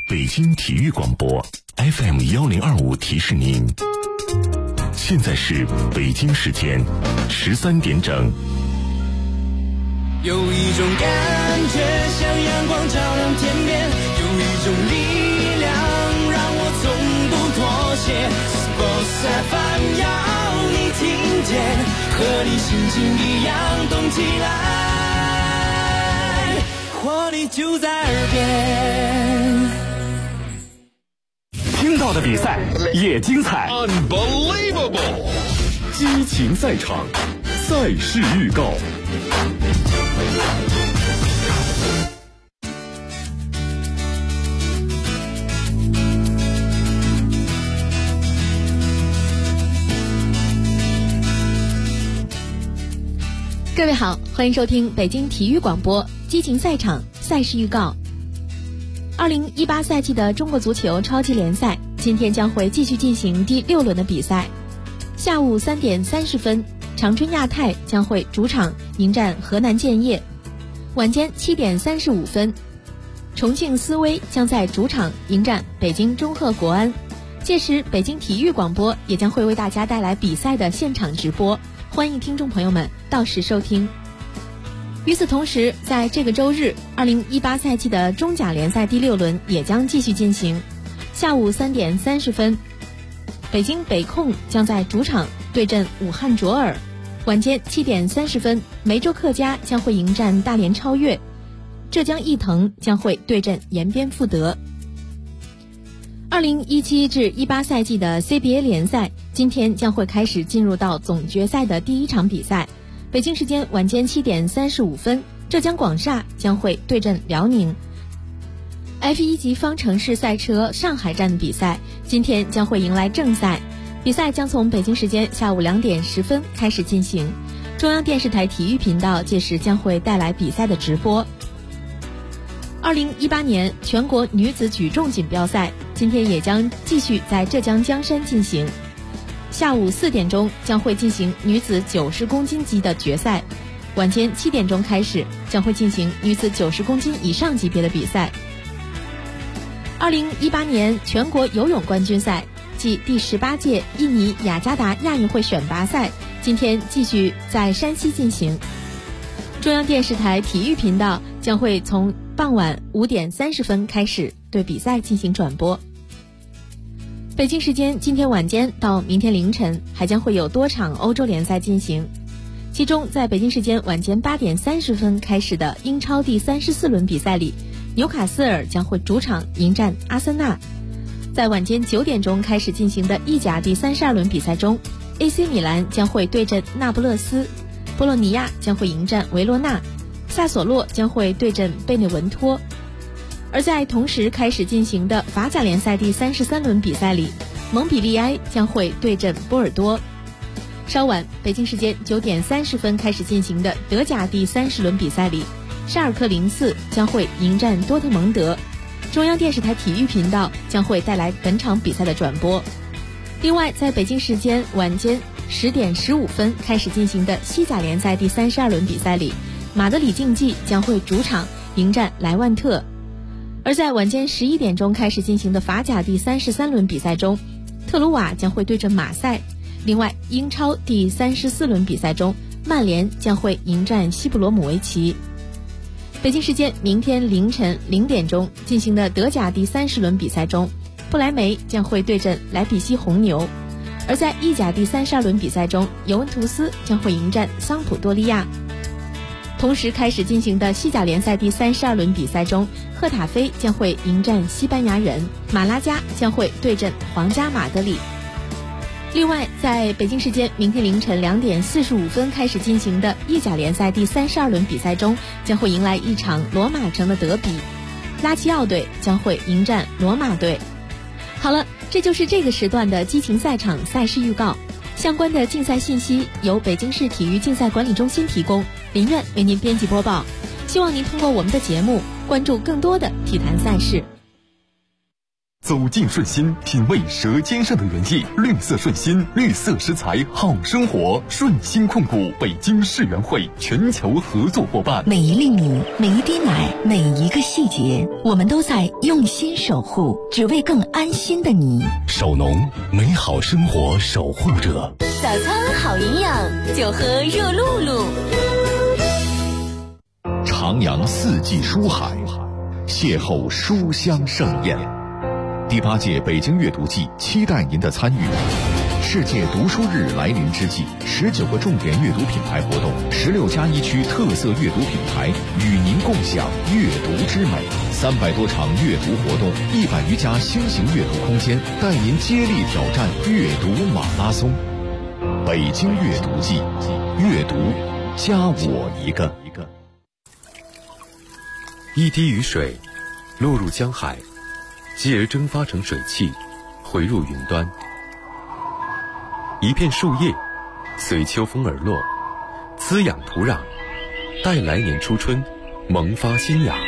北京体育广播 FM1025 提示您，现在是北京时间13点整。 有一种感觉像阳光照亮天边，有一种力量让我从不妥协。Sports FM 要你听见，和你心情一样动起来，活力就在耳边。 听到的比赛也精彩 Unbelievable 激情赛场，赛事预告。 各位好，欢迎收听北京体育广播激情赛场赛事预告。2018赛季的中国足球超级联赛今天将会继续进行第6轮的比赛。下午3点30分，长春亚泰将会主场迎战河南建业。晚间7点35分，重庆斯威将在主场迎战北京中赫国安。届时北京体育广播也将会为大家带来比赛的现场直播，欢迎听众朋友们到时收听。与此同时，在这个周日，2018赛季的中甲联赛第6轮也将继续进行。下午3点30分，北京北控将在主场对阵武汉卓尔。晚间7点30分，梅州客家将会迎战大连超越。浙江毅腾将会对阵延边富德。2017至18赛季的 CBA 联赛今天将会开始进入到总决赛的第1场比赛。北京时间晚间7点35分，浙江广厦将会对阵辽宁。F1级方程式赛车上海站的比赛今天将会迎来正赛，比赛将从北京时间下午2点10分开始进行。中央电视台体育频道届时将会带来比赛的直播。2018年全国女子举重锦标赛今天也将继续在浙江江山进行。下午4点钟将会进行女子90公斤级的决赛，晚间7点钟开始将会进行女子90公斤以上级别的比赛。2018年全国游泳冠军赛暨第18届印尼雅加达亚运会选拔赛今天继续在山西进行。中央电视台体育频道将会从傍晚5点30分开始对比赛进行转播。北京时间今天晚间到明天凌晨还将会有多场欧洲联赛进行，其中在北京时间晚间8点30分开始的英超第34轮比赛里，纽卡斯尔将会主场迎战阿森纳。在晚间9点钟开始进行的意甲第32轮比赛中， AC 米兰将会对阵那不勒斯，波洛尼亚将会迎战维罗纳，萨索洛将会对阵贝内文托。而在同时开始进行的法甲联赛第33轮比赛里，蒙彼利埃将会对阵波尔多。稍晚北京时间9点30分开始进行的德甲第30轮比赛里，沙尔克04将会迎战多特蒙德。中央电视台体育频道将会带来本场比赛的转播。另外在北京时间晚间10点15分开始进行的西甲联赛第32轮比赛里，马德里竞技将会主场迎战莱万特。而在晚间11点钟开始进行的法甲第33轮比赛中，特鲁瓦将会对阵马赛。另外英超第34轮比赛中，曼联将会迎战西布罗姆维奇。北京时间明天凌晨0点钟进行的德甲第30轮比赛中，不莱梅将会对阵莱比锡红牛。而在意甲第32轮比赛中，尤文图斯将会迎战桑普多利亚。同时开始进行的西甲联赛第32轮比赛中，赫塔菲将会迎战西班牙人，马拉加将会对阵皇家马德里。另外在北京时间明天凌晨2点45分开始进行的意甲联赛第32轮比赛中，将会迎来一场罗马城的德比，拉齐奥队将会迎战罗马队。好了，这就是这个时段的激情赛场赛事预告。相关的竞赛信息由北京市体育竞赛管理中心提供，林苑为您编辑播报。希望您通过我们的节目关注更多的体坛赛事。 走进顺心，品味舌尖上的原意。绿色顺心，绿色食材好生活。顺心控股北京世园会全球合作伙伴。 每一粒米，每一滴奶，每一个细节，我们都在用心守护，只为更安心的你。 首农，美好生活守护者。 早餐好营养，就喝热露露。 徜徉四季书海，邂逅书香盛宴。第8届北京阅读季期待您的参与。世界读书日来临之际，19个重点阅读品牌活动，16+1区特色阅读品牌与您共享阅读之美。300多场阅读活动，100余家新型阅读空间，带您接力挑战阅读马拉松。北京阅读季，阅读加我一个。 一滴雨水落入江海，继而蒸发成水汽，回入云端。一片树叶随秋风而落，滋养土壤，待来年初春萌发新芽。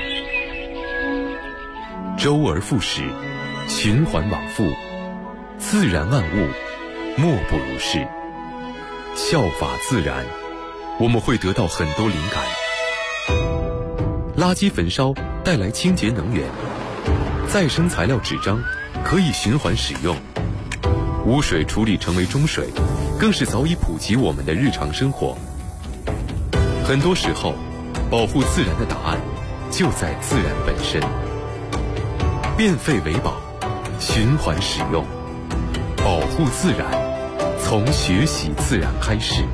周而复始，循环往复，自然万物莫不如是。效法自然，我们会得到很多灵感。垃圾焚烧带来清洁能源，再生材料纸张可以循环使用，污水处理成为中水，更是早已普及我们的日常生活。很多时候，保护自然的答案就在自然本身。变废为宝，循环使用，保护自然，从学习自然开始。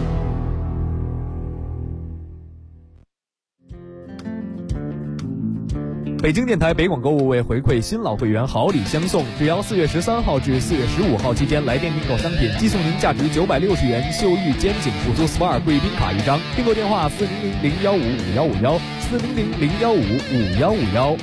北京电台北广购物为回馈新老会员好礼相送，只要4月13号至4月15号期间来电订购商品，即送您价值960元秀玉肩颈辅助 SPA 贵宾卡1张。订购电话400-015-5151，400-015-5151。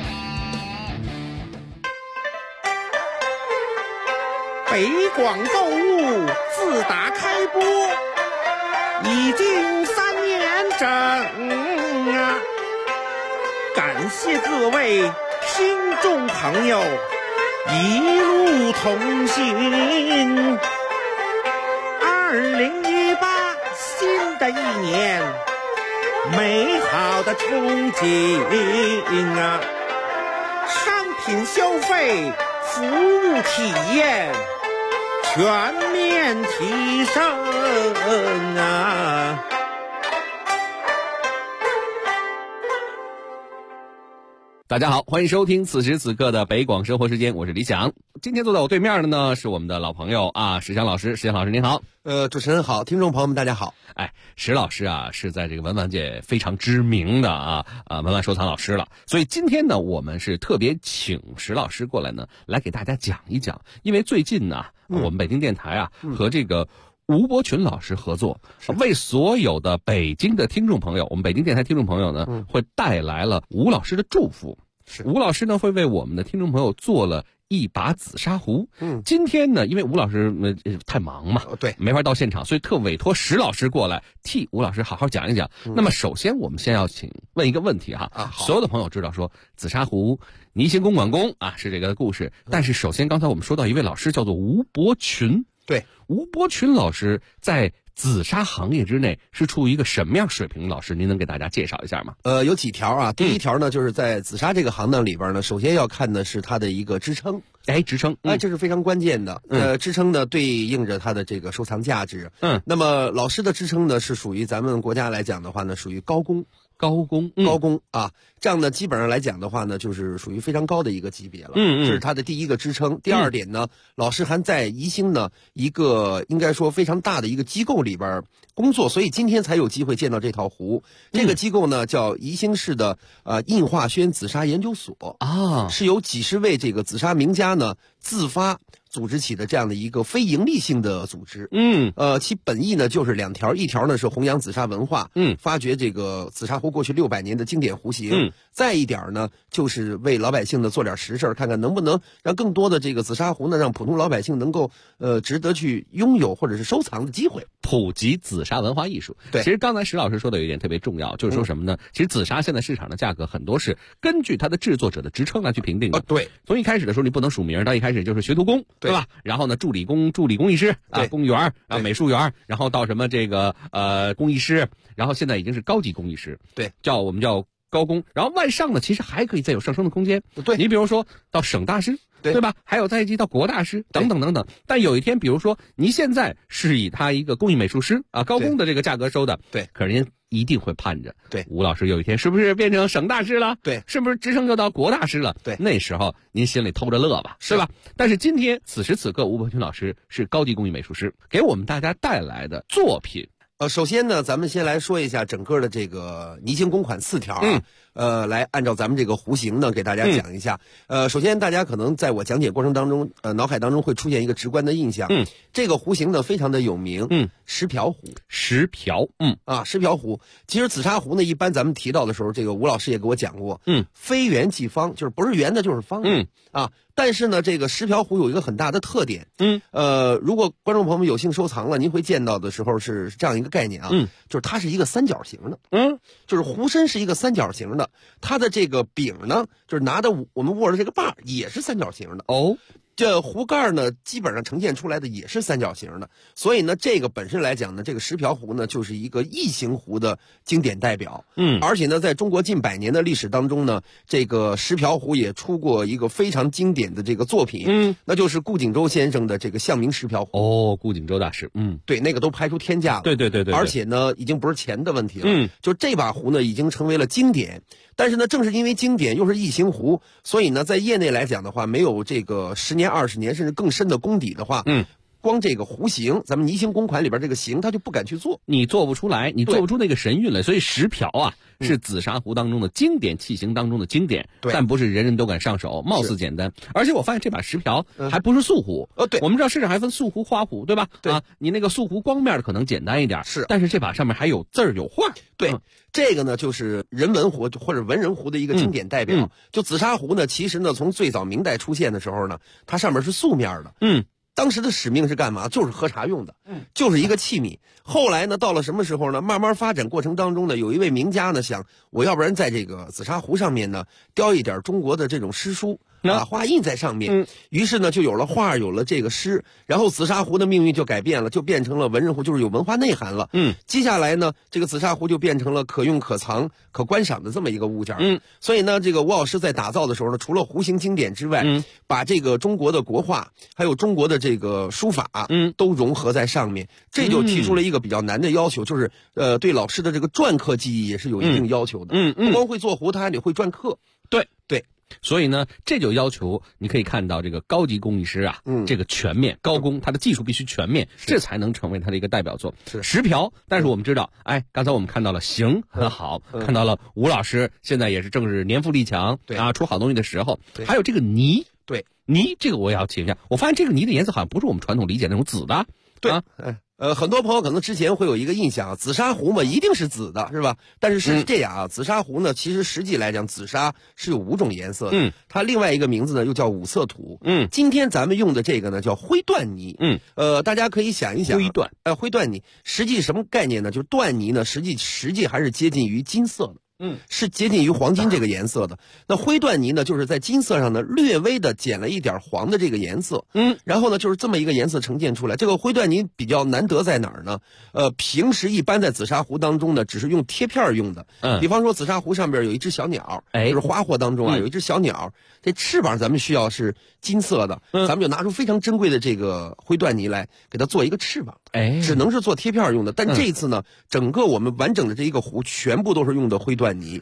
北广购物自打开播已经3年整啊！感谢各位听众朋友一路同行。2018新的一年，美好的憧憬啊！商品消费，服务体验全面提升啊！ 大家好，欢迎收听此时此刻的北广生活时间，我是李想。今天坐在我对面的呢是我们的老朋友啊，石强老师。石强老师您好。 主持人好，听众朋友们大家好。 石老师啊是在这个文玩界非常知名的文玩收藏老师了，所以今天呢我们是特别请石老师过来呢来给大家讲一讲，因为最近呢我们北京电台和这个吴伯群老师合作，为所有的北京的听众朋友，我们北京电台听众朋友呢会带来了吴老师的祝福。吴老师呢会为我们的听众朋友做了一把紫砂壶。今天呢因为吴老师太忙嘛， 对， 没法到现场，所以特委托石老师过来替吴老师好好讲一讲。那么首先我们先要问一个问题所有的朋友知道说紫砂壶倪行公馆公是这个故事，但是首先刚才我们说到一位老师叫做吴伯群。 对， 吴伯群老师在紫砂行业之内是处于一个什么样水平？老师您能给大家介绍一下吗？ 有几条第一条呢就是在紫砂这个行当里边呢，首先要看的是它的一个支撑。 支撑， 这是非常关键的。支撑呢对应着它的这个收藏价值。那么老师的支撑呢是属于咱们国家来讲的话呢，属于高工这样呢基本上来讲的话呢就是属于非常高的一个级别了。这是它的第一个支撑。第二点呢，老师还在宜兴呢一个应该说非常大的一个机构里边工作，所以今天才有机会见到这套壶。这个机构呢叫宜兴市的印化轩紫砂研究所是由几十位这个紫砂名家呢自发组织起的这样的一个非盈利性的组织。其本意呢就是2条，一条呢是弘扬紫砂文化，发掘这个紫砂壶过去600年的经典壶型，再一点呢就是为老百姓呢做点实事，看看能不能让更多的这个紫砂壶呢，让普通老百姓能够值得去拥有或者是收藏的机会， 普及紫砂文化艺术。 对， 其实刚才石老师说的有一点特别重要，就是说什么呢？其实紫砂现在市场的价格很多是根据它的制作者的职称来去评定的。 对， 从一开始的时候你不能署名，到一开始就是学徒工，对吧？然后呢，助理工艺师啊，工员啊，美术员，然后到什么这个工艺师，然后现在已经是高级工艺师， 对， 我们叫高工，然后往上呢，其实还可以再有上升的空间。 对， 你比如说到省大师，对吧？还有再一级到国大师等等等等。但有一天，比如说你现在是以他一个工艺美术师啊高工的这个价格收的， 对， 可人家一定会盼着， 对， 吴老师有一天是不是变成省大师了？ 对， 是不是职称就到国大师了？ 对， 那时候您心里偷着乐吧，是吧？但是今天此时此刻，吴伯群老师是高级工艺美术师，给我们大家带来的作品。 首先呢，咱们先来说一下整个的这个泥形公款4条啊，来按照咱们这个壶型呢给大家讲一下。首先大家可能在我讲解过程当中，脑海当中会出现一个直观的印象，这个壶型呢非常的有名，石瓢壶。石瓢壶。其实紫砂壶呢，一般咱们提到的时候，这个吴老师也给我讲过，非圆即方，就是不是圆的就是方的，但是呢，这个石瓢壶有一个很大的特点，如果观众朋友们有幸收藏了，您会见到的时候是这样一个概念啊，就是它是一个三角形的，就是壶身是一个三角形的，它的这个柄呢，就是拿的我们握的这个把也是三角形的哦。这壶盖呢，基本上呈现出来的也是三角形的，所以呢，这个本身来讲呢，这个石瓢壶呢，就是一个异形壶的经典代表。而且呢，在中国近100年的历史当中呢，这个石瓢壶也出过一个非常经典的这个作品，那就是顾景舟先生的这个象名石瓢壶。哦，顾景舟大师，对，那个都拍出天价了。对。而且呢，已经不是钱的问题了，就这把壶呢，已经成为了经典。但是呢，正是因为经典又是异形壶，所以呢，在业内来讲的话，没有这个10年、20年甚至更深的功底的话，光这个壶型，咱们泥形公款里边这个型，他就不敢去做，你做不出来，你做不出那个神韵来。所以石瓢啊，是紫砂壶当中的经典器型当中的经典，但不是人人都敢上手，貌似简单。而且我发现这把石瓢还不是素壶，对，我们知道市场还分素壶、花壶，对吧？对啊，你那个素壶光面的可能简单一点，是，但是这把上面还有字儿有画，对。这个呢，就是人文壶或者文人壶的一个经典代表。就紫砂壶呢，其实呢，从最早明代出现的时候呢，它上面是素面的。当时的使命是干嘛？就是喝茶用的，就是一个器皿。后来呢，到了什么时候呢？慢慢发展过程当中呢，有一位名家呢想，我要不然在这个紫砂壶上面呢，雕一点中国的这种诗书。画印在上面，于是呢就有了画，有了这个诗，然后紫砂壶的命运就改变了，就变成了文人壶，就是有文化内涵了。接下来呢，这个紫砂壶就变成了可用、可藏、可观赏的这么一个物件。所以呢，这个吴老师在打造的时候呢，除了壶型经典之外，把这个中国的国画，还有中国的这个书法，都融合在上面，这就提出了一个比较难的要求，就是对老师的这个篆刻技艺也是有一定要求的。不光会做壶，他还得会篆刻。对。所以呢，这就要求你可以看到这个高级工艺师啊，这个全面高工，他的技术必须全面，这才能成为他的一个代表作。石瓢，但是我们知道，刚才我们看到了形很好，看到了吴老师现在也是正是年富力强啊，出好东西的时候，还有这个泥，泥这个我也要请一下，我发现这个泥的颜色好像不是我们传统理解那种紫的，很多朋友可能之前会有一个印象，紫砂壶嘛一定是紫的，是吧？但是是这样啊，紫砂壶呢，其实实际来讲，紫砂是有5种颜色的。它另外一个名字呢又叫5色土。今天咱们用的这个呢叫灰缎泥。大家可以想一想，灰缎泥实际什么概念呢？就是缎泥呢，实际还是接近于金色的。是接近于黄金这个颜色的。那灰缎泥呢，就是在金色上呢略微的减了一点黄的这个颜色。然后呢，就是这么一个颜色呈现出来。这个灰缎泥比较难得在哪儿呢？平时一般在紫砂壶当中呢，只是用贴片用的。比方说紫砂壶上边有一只小鸟，就是花火当中啊有一只小鸟，这翅膀咱们需要是金色的，咱们就拿出非常珍贵的这个灰缎泥来给它做一个翅膀。只能是做贴片用的。但这次呢，整个我们完整的这一个壶全部都是用的灰缎泥。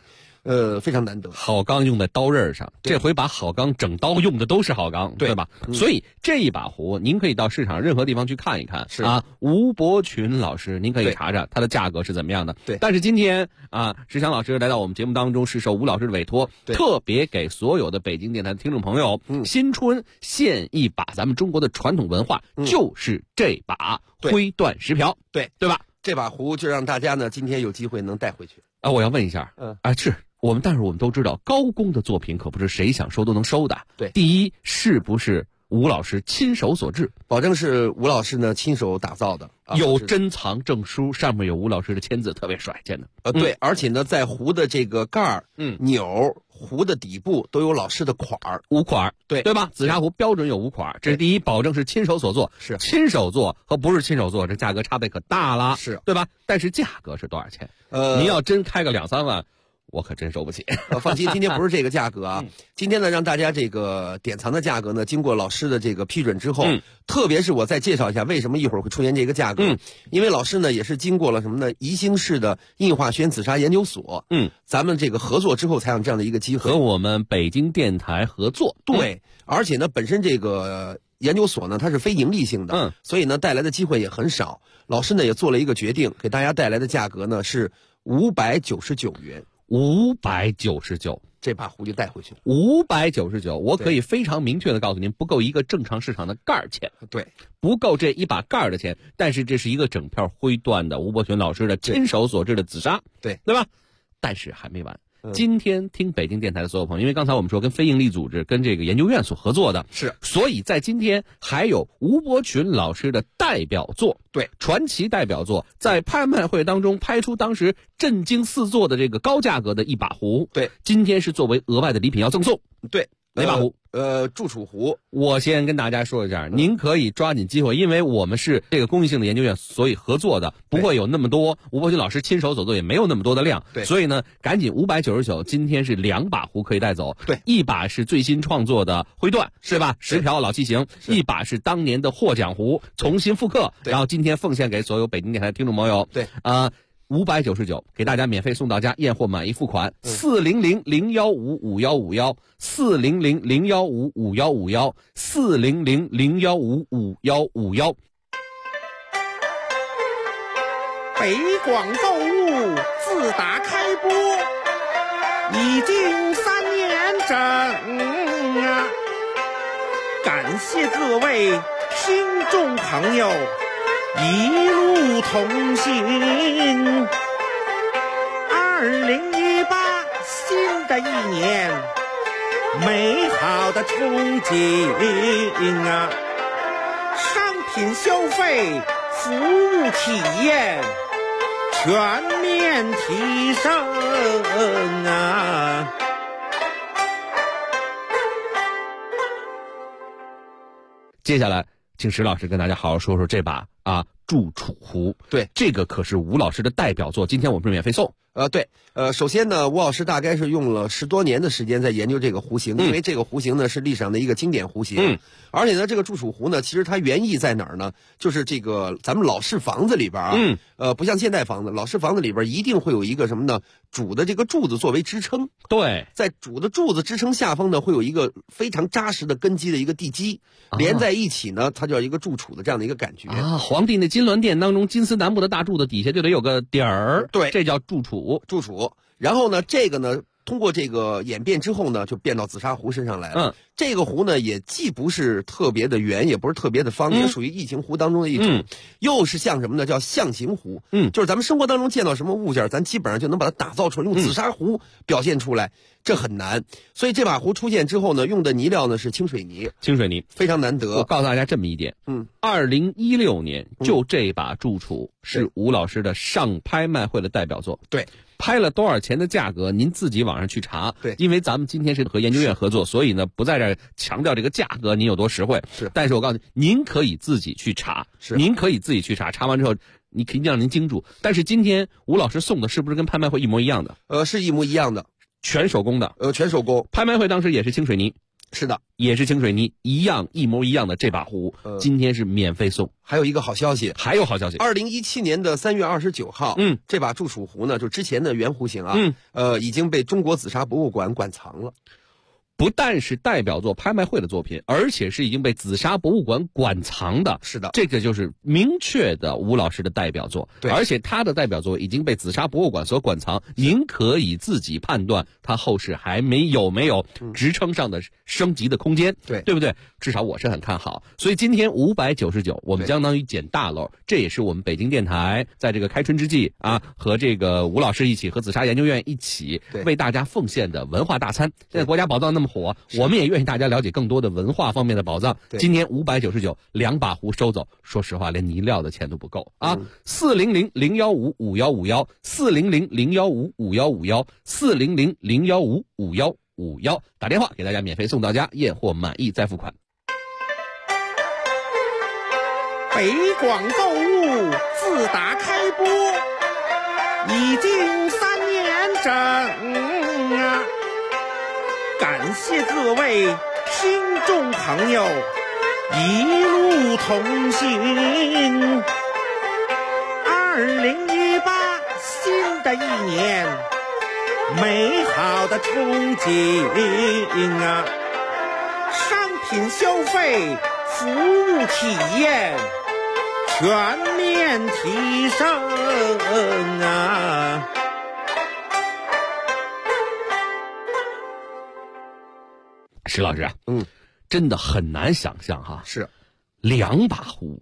非常难得。 好钢用在刀刃上，这回把好钢整刀用的都是好钢，对吧？所以这一把壶，您可以到市场任何地方去看一看。 是啊，吴伯群老师，您可以查查它的价格是怎么样的。 对。 但是今天啊，石强老师来到我们节目当中，是受吴老师的委托，特别给所有的北京电台的听众朋友，新春献一把咱们中国的传统文化，就是这把徽段石瓢，对吧？ 这把壶就让大家呢今天有机会能带回去啊！我要问一下，是但是我们都知道，高工的作品可不是谁想收都能收的。 对， 第一，是不是吴老师亲手所制？ 保证是吴老师呢亲手打造的， 有珍藏证书，上面有吴老师的签字，特别帅，见的。 对，而且呢，在壶的这个盖儿、钮、壶的底部都有老师的款儿 ，5款， 对吧？紫砂壶标准有5款，这是第一，保证是亲手所做。 是亲手做和不是亲手做，这价格差别可大了， 是对吧？但是价格是多少钱？您要真开个2、3万。我可真收不起。 放心，今天不是这个价格啊。今天呢，让大家这个典藏的价格呢，经过老师的这个批准之后，特别是我再介绍一下为什么一会儿会出现这个价格。因为老师呢也是经过了什么呢？宜兴市的印化学院紫砂研究所，咱们这个合作之后才有这样的一个机会， 和我们北京电台合作。 对，而且呢，本身这个研究所呢它是非盈利性的，所以呢带来的机会也很少。老师呢也做了一个决定，给大家带来的价格呢是599元。 599， 这把壶就带回去了。 599，我可以非常明确的告诉您，不够一个正常市场的盖儿钱。 对， 不够这一把盖儿的钱。但是这是一个整片徽段的吴伯群老师的亲手所制的紫砂，对吧？但是还没完。今天听北京电台的所有朋友，因为刚才我们说跟非营利组织、跟这个研究院所合作的， 是， 所以在今天还有吴伯群老师的代表作， 对， 传奇代表作，在拍卖会当中拍出当时震惊四座的这个高价格的一把壶， 对， 今天是作为额外的礼品要赠送， 对， 哪把壶？ 祝楚壶。 我先跟大家说一下，您可以抓紧机会，因为我们是这个公益性的研究院，所以合作的不会有那么多，吴伯群老师亲手所做也没有那么多的量， 对， 所以呢，赶紧599，今天是2把壶可以带走， 对， 一把是最新创作的徽段，是吧？石瓢老器型，一把是当年的获奖壶，重新复刻，然后今天奉献给所有北京电台的听众朋友， 对 ，599给大家免费送到家，验货满意付款 ，400-015-5151，400-015-5151，400-015-5151。 北广购物自打开播已经3年整啊，感谢各位听众朋友一路同行。2018新的一年，美好的憧憬啊！商品消费、服务体验全面提升啊！ 接下来，请石老师跟大家好好说说这把祝楚壶。 对， 这个可是吴老师的代表作，今天我们是免费送。 对，首先呢，吴老师大概是用了10多年的时间在研究这个壶型，因为这个壶型呢是历史上的一个经典壶型，而且呢，这个祝楚壶呢，其实它原意在哪儿呢？就是这个咱们老式房子里边不像现代房子，老式房子里边一定会有一个什么呢？主的这个柱子作为支撑， 对， 在主的柱子支撑下方呢，会有一个非常扎实的根基的一个地基，连在一起呢，它叫一个柱础的这样的一个感觉啊。皇帝那金銮殿当中，金丝楠木的大柱子底下就得有个底儿， 对， 这叫柱础。 然后呢，这个呢，通过这个演变之后呢，就变到紫砂壶身上来了。这个壶呢，也既不是特别的圆，也不是特别的方，也属于异形壶当中的一种，又是像什么呢？叫象形壶。就是咱们生活当中见到什么物件，咱基本上就能把它打造出来，用紫砂壶表现出来，这很难。所以这把壶出现之后呢，用的泥料呢是清水泥，非常难得。 我告诉大家这么一点，2016年就这把祝楚是吴老师的上拍卖会的代表作。 对。 拍了多少钱的价格，您自己网上去查。 对， 因为咱们今天是和研究院合作，所以呢不在这儿强调这个价格您有多实惠。 是， 但是我告诉你，您可以自己去查。您可以自己去查，查完之后你肯定让您精注。但是今天吴老师送的是不是跟拍卖会一模一样的？ 是一模一样的， 全手工的。 全手工。 拍卖会当时也是清水泥。 是的， 也是清水泥，一模一样的这把壶，今天是免费送。 还有一个好消息，2017年的3月29号，这把祝楚壶呢，就之前的原壶型啊，已经被中国紫砂博物馆馆藏了。 不但是代表作拍卖会的作品，而且是已经被紫砂博物馆馆藏的。 是的， 这个就是明确的吴老师的代表作。 对， 而且他的代表作已经被紫砂博物馆所馆藏，您可以自己判断他后世还没有职称上的升级的空间。对不对？至少我是很看好。所以今天599，我们相当于捡大漏。这也是我们北京电台在这个开春之际啊，和这个吴老师一起，和紫砂研究院一起为大家奉献的文化大餐。现在国家宝藏那么火，我们也愿意大家了解更多的文化方面的宝藏。今天599，两把壶收走，说实话连泥料的钱都不够啊！400-015-5151，400-015-5151，400-015-5151，打电话给大家免费送到家，验货满意再付款。 北广购物自打开播已经3年整啊！感谢各位听众朋友一路同行。2018新的一年，美好的憧憬啊！商品消费、服务体验全面提升啊！ 石老师啊，真的很难想象哈， 是两把壶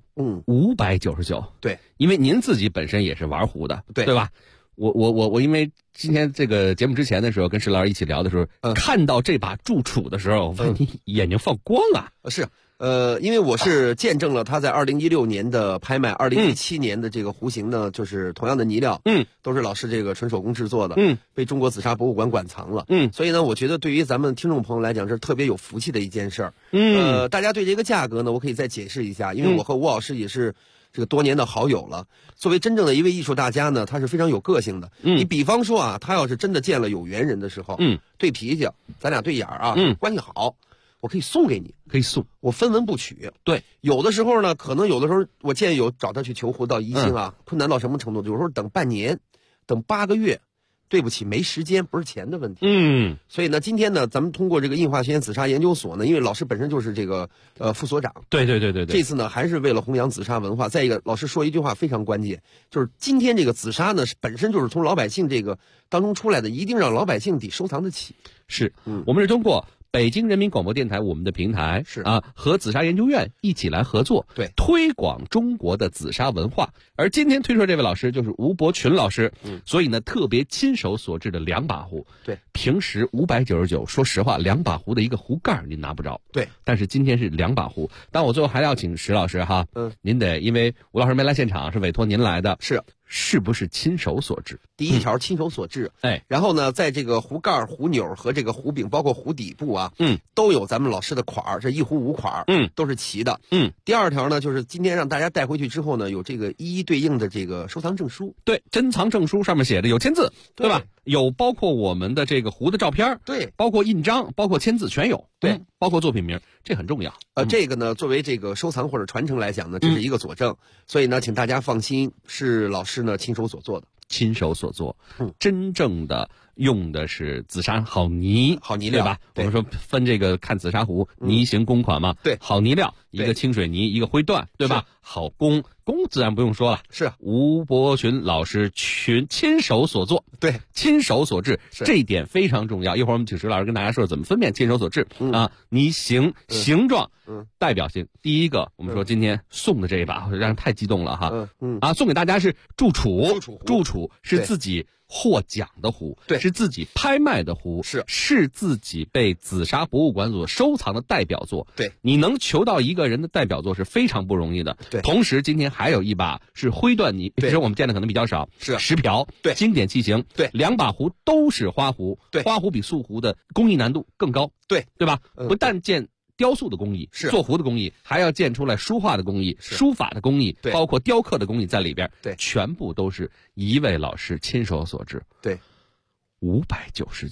，599， 对， 因为您自己本身也是玩壶的， 对吧？我因为今天这个节目之前的时候跟石老师一起聊的时候，看到这把祝楚的时候，我发现你眼睛放光啊！ 是。因为我是见证了他在2016年的拍卖，2017年的这个壶型呢，就是同样的泥料，都是老师这个纯手工制作的，被中国紫砂博物馆馆藏了，所以呢，我觉得对于咱们听众朋友来讲，这是特别有福气的一件事儿。大家对这个价格呢，我可以再解释一下，因为我和吴老师也是这个多年的好友了。作为真正的一位艺术大家呢，他是非常有个性的。你比方说啊，他要是真的见了有缘人的时候，对脾气，咱俩对眼儿啊，关系好。我可以送给你， 可以送， 我分文不取。 对， 有的时候呢，可能有的时候我建议有找他去求壶到宜兴啊，困难到什么程度？有时候等半年，等8个月，对不起，没时间，不是钱的问题。所以呢，今天呢，咱们通过这个印化学院紫砂研究所呢，因为老师本身就是这个副所长， 对， 这次呢还是为了弘扬紫砂文化。再一个，老师说一句话非常关键，就是今天这个紫砂呢本身就是从老百姓这个当中出来的，一定让老百姓得收藏得起。 是，我们是通过北京人民广播电台我们的平台是啊，和紫砂研究院一起来合作， 对， 推广中国的紫砂文化。而今天推出这位老师就是吴伯群老师，所以呢，特别亲手所制的两把壶， 对， 平时599，说实话，两把壶的一个壶盖您拿不着， 对， 但是今天是两把壶。但我最后还要请石老师哈，您得因为吴老师没来现场，是委托您来的，是不是亲手所制？ 第一条亲手所制，然后呢，在这个壶盖、壶钮和这个壶柄，包括壶底部啊，都有咱们老师的款儿，这一壶5款儿，都是齐的，第二条呢，就是今天让大家带回去之后呢，有这个一一对应的这个收藏证书， 对，珍藏证书上面写的有签字，对吧？有包括我们的这个壶的照片， 对， 包括印章，包括签字全有， 对， 包括作品名，这很重要。 这个呢，作为这个收藏或者传承来讲呢，这是一个佐证，所以呢，请大家放心，是老师呢亲手所做的。 亲手所做，真正的用的是紫砂好泥料，对吧？我们说分这个看紫砂壶泥型公款嘛， 对， 好泥料，一个清水泥，一个灰缎，对吧？好工自然不用说了， 是吴伯群老师亲手所做， 对， 亲手所制，这一点非常重要。一会儿我们请石老师跟大家说怎么分辨亲手所制啊，泥形、形状、代表性。第一个，我们说今天送的这一把，让人太激动了哈，送给大家是祝楚是自己获奖的壶， 对， 是自己拍卖的壶，是自己被紫砂博物馆所收藏的代表作， 对， 你能求到一个人的代表作是非常不容易的， 对。 同时，今天还有一把是灰缎泥，其实我们见的可能比较少， 是石瓢， 对， 经典器型， 对， 两把壶都是花壶， 对， 花壶比素壶的工艺难度更高， 对吧？不但见雕塑的工艺， 是做壶的工艺，还要见出来书画的工艺、书法的工艺， 对， 包括雕刻的工艺在里边， 对， 全部都是一位老师亲手所制， 对， 599，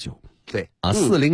对啊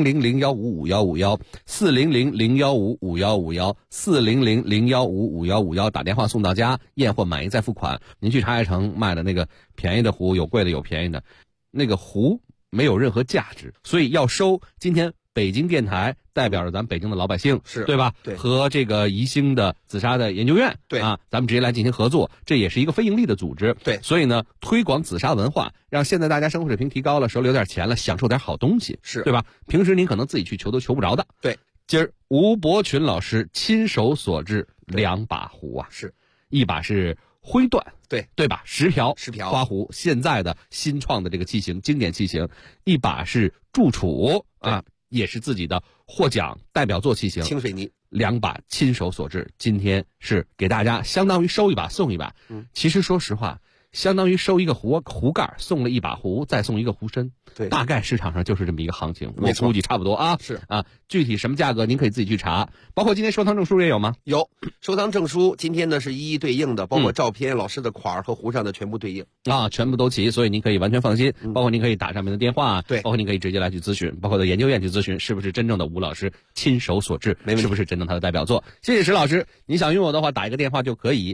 ，40001555151，400015551，400015551，打电话送到家，验货满意再付款。您去茶叶城卖的那个便宜的壶，有贵的有便宜的，那个壶没有任何价值，所以要收今天北京电台代表着咱们北京的老百姓， 是对吧？ 对， 和这个宜兴的紫砂的研究院， 对啊，咱们直接来进行合作，这也是一个非盈利的组织， 对， 所以呢，推广紫砂文化，让现在大家生活水平提高了，手里有点钱了，享受点好东西， 是对吧？平时您可能自己去求都求不着的， 对。 今儿吴伯群老师亲手所制2把壶啊， 是一把是灰缎，对吧？石瓢花壶，现在的新创的这个器型，经典器型；一把是铸杵啊，也是自己的获奖代表作器型， 清水泥 ，2把亲手所制。今天是给大家相当于收一把送一把。其实说实话，相当于收一个壶盖，送了一把壶，再送一个壶身。 对， 大概市场上就是这么一个行情， 我估计差不多啊。 是啊，具体什么价格您可以自己去查。包括今天收藏证书也有吗？ 有，收藏证书今天呢是一一对应的，包括照片、老师的款儿和壶上的全部对应啊，全部都齐，所以您可以完全放心。包括您可以打上面的电话， 对， 包括您可以直接来去咨询，包括到研究院去咨询，是不是真正的吴老师亲手所制，是不是真正他的代表作？谢谢石老师，你想拥有的话，打一个电话就可以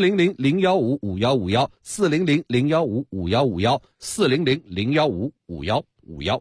，40001555151，400015551，400015551。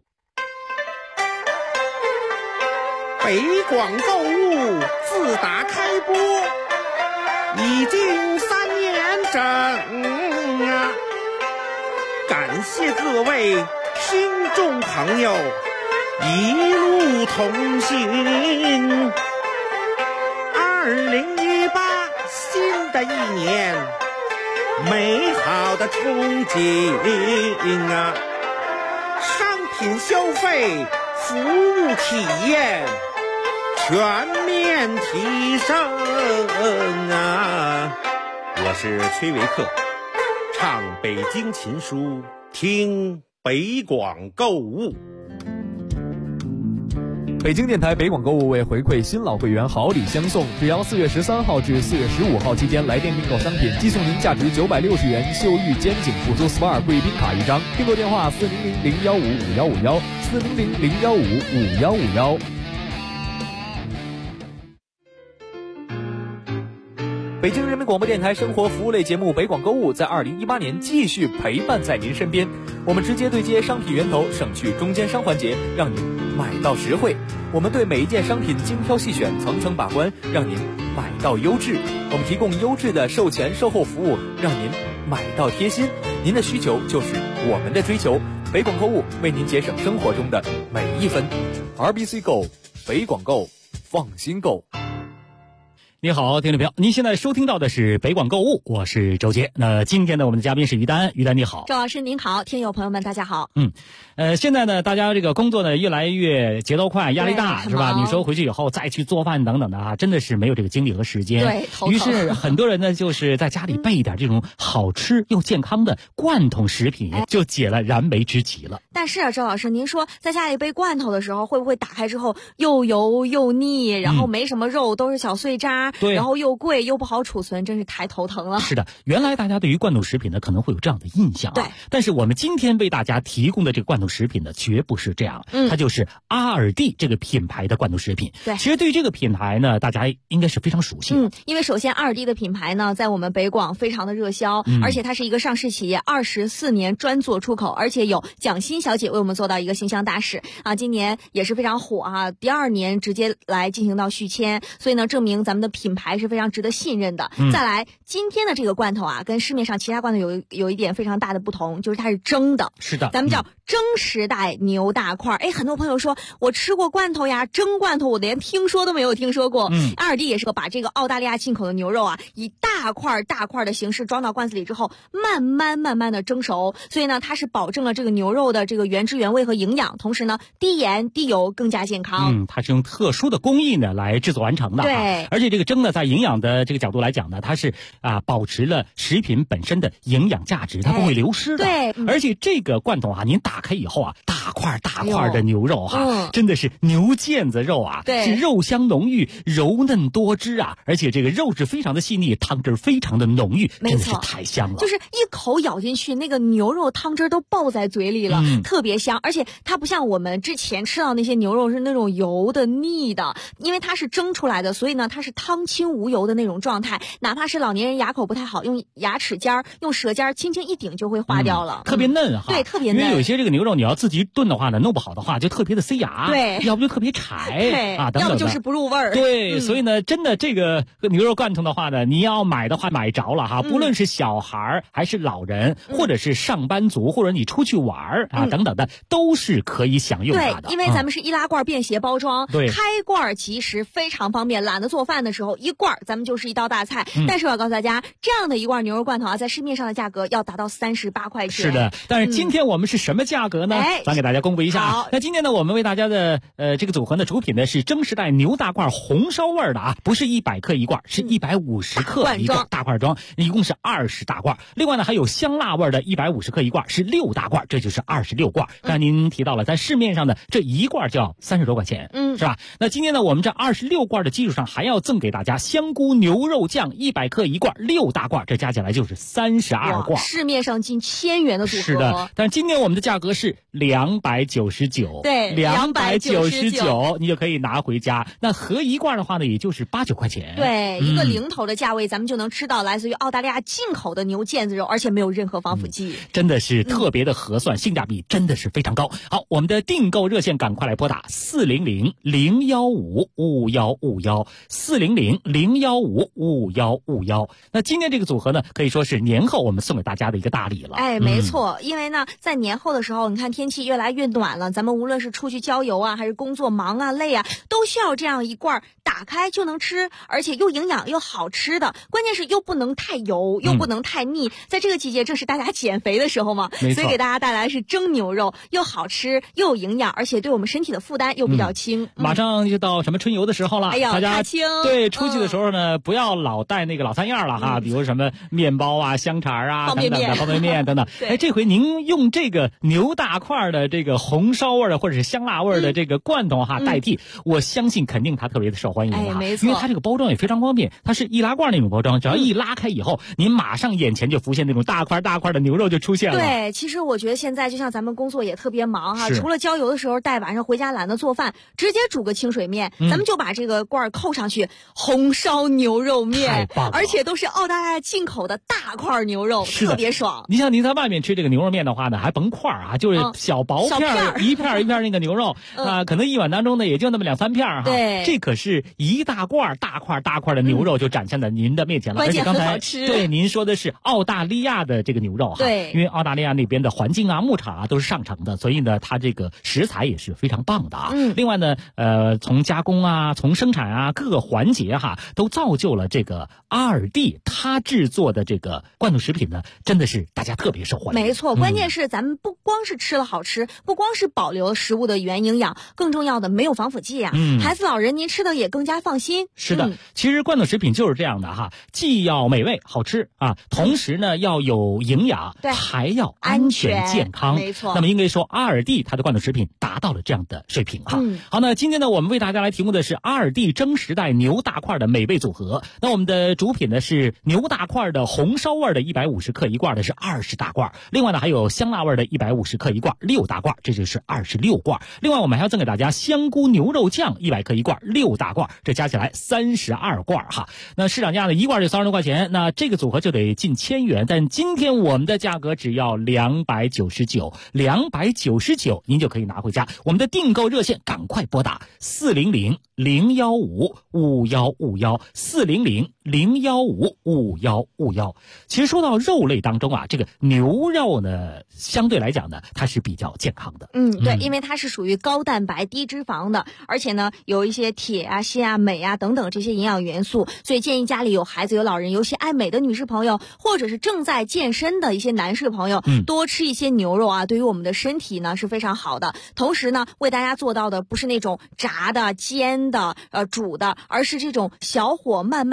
北广购物自打开播已经3年整啊！感谢各位听众朋友一路同行。2018新的一年，美好的憧憬啊！商品消费，服务体验全面提升啊！我是崔维克，唱北京琴书，听北广购物。 北京电台北广购物为回馈新老会员好礼相送，只要4月13号至4月15号期间来电订购商品，寄送您价值960元秀玉肩颈辅助 SPA 贵宾卡1张。订购电话400015551，400015551。北京人民广播电台生活服务类节目北广购物在2018年继续陪伴在您身边，我们直接对接商品源头，省去中间商环节，让您买到实惠。我们对每一件商品精挑细选，层层把关，让您买到优质。我们提供优质的售前售后服务，让您买到贴心。您的需求就是我们的追求，北广购物为您节省生活中的每一分。RBC 购，北广购，放心购。 你好，听众朋友，您现在收听到的是北广购物，我是周杰。那今天呢，我们的嘉宾是于丹，于丹你好。 周老师您好，听友朋友们大家好。 现在呢，大家这个工作呢越来越节奏快，压力大，是吧？你说回去以后再去做饭等等的啊，真的是没有这个精力和时间。 对， 于是很多人呢就是在家里备一点这种好吃又健康的罐头食品，就解了燃眉之急了。 但是啊，周老师，您说在家里备罐头的时候，会不会打开之后又油又腻，然后没什么肉，都是小碎渣？ 对， 然后又贵又不好储存，真是太头疼了。 是的，原来大家对于罐头食品呢可能会有这样的印象啊， 对。 但是我们今天为大家提供的这个罐头食品呢，绝不是这样，它就是阿尔蒂这个品牌的罐头食品。 对， 其实对于这个品牌呢，大家应该是非常熟悉的。 因为首先阿尔蒂的品牌呢，在我们北广非常的热销，而且它是一个上市企业，24年专做出口，而且有蒋欣小姐为我们做到一个形象大使啊，今年也是非常火啊，第2年直接来进行到续签，所以呢，证明咱们的品牌是非常值得信任的。再来，今天的这个罐头啊，跟市面上其他罐头有一点非常大的不同，就是它是蒸的。 是的， 咱们叫蒸时代牛大块。很多朋友说我吃过罐头呀，蒸罐头我连听说都没有听说过。阿尔蒂也是把这个澳大利亚进口的牛肉啊，以大块的形式装到罐子里之后，慢慢的蒸熟，所以呢，它是保证了这个牛肉的这个原汁原味和营养，同时呢，低盐低油，更加健康。 它是用特殊的工艺呢来制作完成的。 对， 而且这个蒸呢，在营养的这个角度来讲呢，它是保持了食品本身的营养价值，它不会流失的。 对， 而且这个罐头啊，您打开以后啊，大块的牛肉哈，真的是牛腱子肉啊， 对， 是肉香浓郁、柔嫩多汁啊，而且这个肉质非常的细腻，汤汁非常的浓郁，真的是太香了。 就是一口咬进去，那个牛肉汤汁都爆在嘴里了，特别香。而且它不像我们之前吃到那些牛肉是那种油的腻的，因为它是蒸出来的，所以呢它是汤清无油的那种状态，哪怕是老年人牙口不太好，用牙齿尖儿、用舌尖儿轻轻一顶就会化掉了， 特别嫩哈。 对，特别嫩。 因为有些这个牛肉你要自己炖的话呢，弄不好的话就特别的塞牙， 对， 要不就特别柴啊，等等的， 要不就是不入味儿。 对，所以呢，真的这个牛肉罐头的话呢，你要买的话买着了哈，不论是小孩还是老人，或者是上班族，或者你出去玩啊等等的，都是可以享用它的。 对，因为咱们是易拉罐便携包装， 对， 开罐即食，非常方便。懒得做饭的时候，一罐咱们就是一道大菜。但是我要告诉大家，这样的一罐牛肉罐头啊，在市面上的价格要达到38块钱。 是的，但是今天我们是什么价格呢？咱给大家公布一下。好，那今天呢，我们为大家的这个组合呢，主品呢是蒸时代牛大罐红烧味的啊，不是100克一罐，是150克一罐大罐装，一共是20大罐。另外呢，还有香辣味的150克一罐，是6大罐，这就是26罐。刚才您提到了，在市面上的这一罐就要30多块钱，是吧？那今天呢，我们这26罐的基础上，还要赠给大家香菇牛肉酱100克一罐，6大罐，这加起来就是32罐。 市面上近1000元的组合。 是的，但今天我们的价格是299， 对 ，299，你就可以拿回家。那合一罐的话呢，也就是8、9块钱。 对，一个零头的价位，咱们就能吃到来自于澳大利亚进口的牛腱子肉，而且没有任何防腐剂， 真的是特别的合算，性价比真的是非常高。好，我们的订购热线赶快来拨打400-015-5515，400-015-5515。那今天这个组合呢，可以说是年后我们送给大家的一个大礼了。 哎，没错，因为呢，在年后的时候，你看天气越来越暖了，咱们无论是出去郊游啊，还是工作忙啊、累啊，都需要这样一罐打开就能吃，而且又营养又好吃的，关键是又不能太油，又不能太腻。在这个季节，正是大家减肥的时候嘛，所以给大家带来是蒸牛肉，又好吃又有营养，而且对我们身体的负担又比较轻。 马上就到什么春游的时候了， 哎呀， 大家对出去的时候呢，不要老带那个老三样了哈，比如什么面包啊、香肠啊等等的，方便面等等。哎，这回您用这个牛大块的这个红烧味的或者是香辣味的这个罐头哈代替，我相信肯定它特别的受欢迎哈， 没错， 因为它这个包装也非常方便，它是易拉罐那种包装，只要一拉开以后，您马上眼前就浮现那种大块的牛肉就出现了。 对，其实我觉得现在就像咱们工作也特别忙哈，除了郊游的时候带，晚上回家懒得做饭，直接煮个清水面，咱们就把这个罐扣上去，红烧牛肉面，而且都是澳大利亚进口的大块牛肉，特别爽。 你像您在外面吃这个牛肉面的话呢，还甭块啊，就是小薄片，一片一片那个牛肉啊，可能一碗当中呢也就那么2、3片哈。 对， 这可是一大罐大块的牛肉就展现在您的面前了， 而且刚才对您说的是澳大利亚的这个牛肉哈， 对， 因为澳大利亚那边的环境啊、牧场啊都是上乘的，所以呢，它这个食材也是非常棒的啊。另外呢，从加工啊、从生产啊各个环节哈，都造就了这个阿尔蒂它制作的这个罐头食品呢，真的是大家特别受欢迎。 没错，关键是咱们不光是吃了好吃，不光是保留食物的原营养，更重要的没有防腐剂啊。孩子老人您吃的也更加放心。 是的，其实罐头食品就是这样的哈，既要美味好吃啊，同时呢要有营养，还要安全健康。 没错。 那么应该说阿尔蒂它的罐头食品达到了这样的水平哈。好，那今天呢我们为大家来提供的是阿尔蒂蒸时代牛大块的美味组合。那我们的主品呢是牛大块的红烧味的150克一罐的是20大罐，另外呢还有香辣味的150克一罐6大罐，这就是26罐。另外我们还要赠给大家香菇牛肉酱100克一罐6大罐，这加起来32罐哈。那市场价呢一罐就30多块钱，那这个组合就得近1000元，但今天我们的价格只要299，您就可以拿回家。我们的订购热线赶快拨打400-015-5151，400-015-5151。其实说到肉类当中啊，这个牛肉呢相对来讲呢它是比较健康的。 对，因为它是属于高蛋白低脂肪的，而且呢有一些铁啊、锌啊、镁啊等等这些营养元素，所以建议家里有孩子有老人，尤其爱美的女士朋友，或者是正在健身的一些男士朋友，多吃一些牛肉啊，对于我们的身体呢是非常好的。同时呢，为大家做到的不是那种炸的、煎的、煮的，而是这种小火慢慢蒸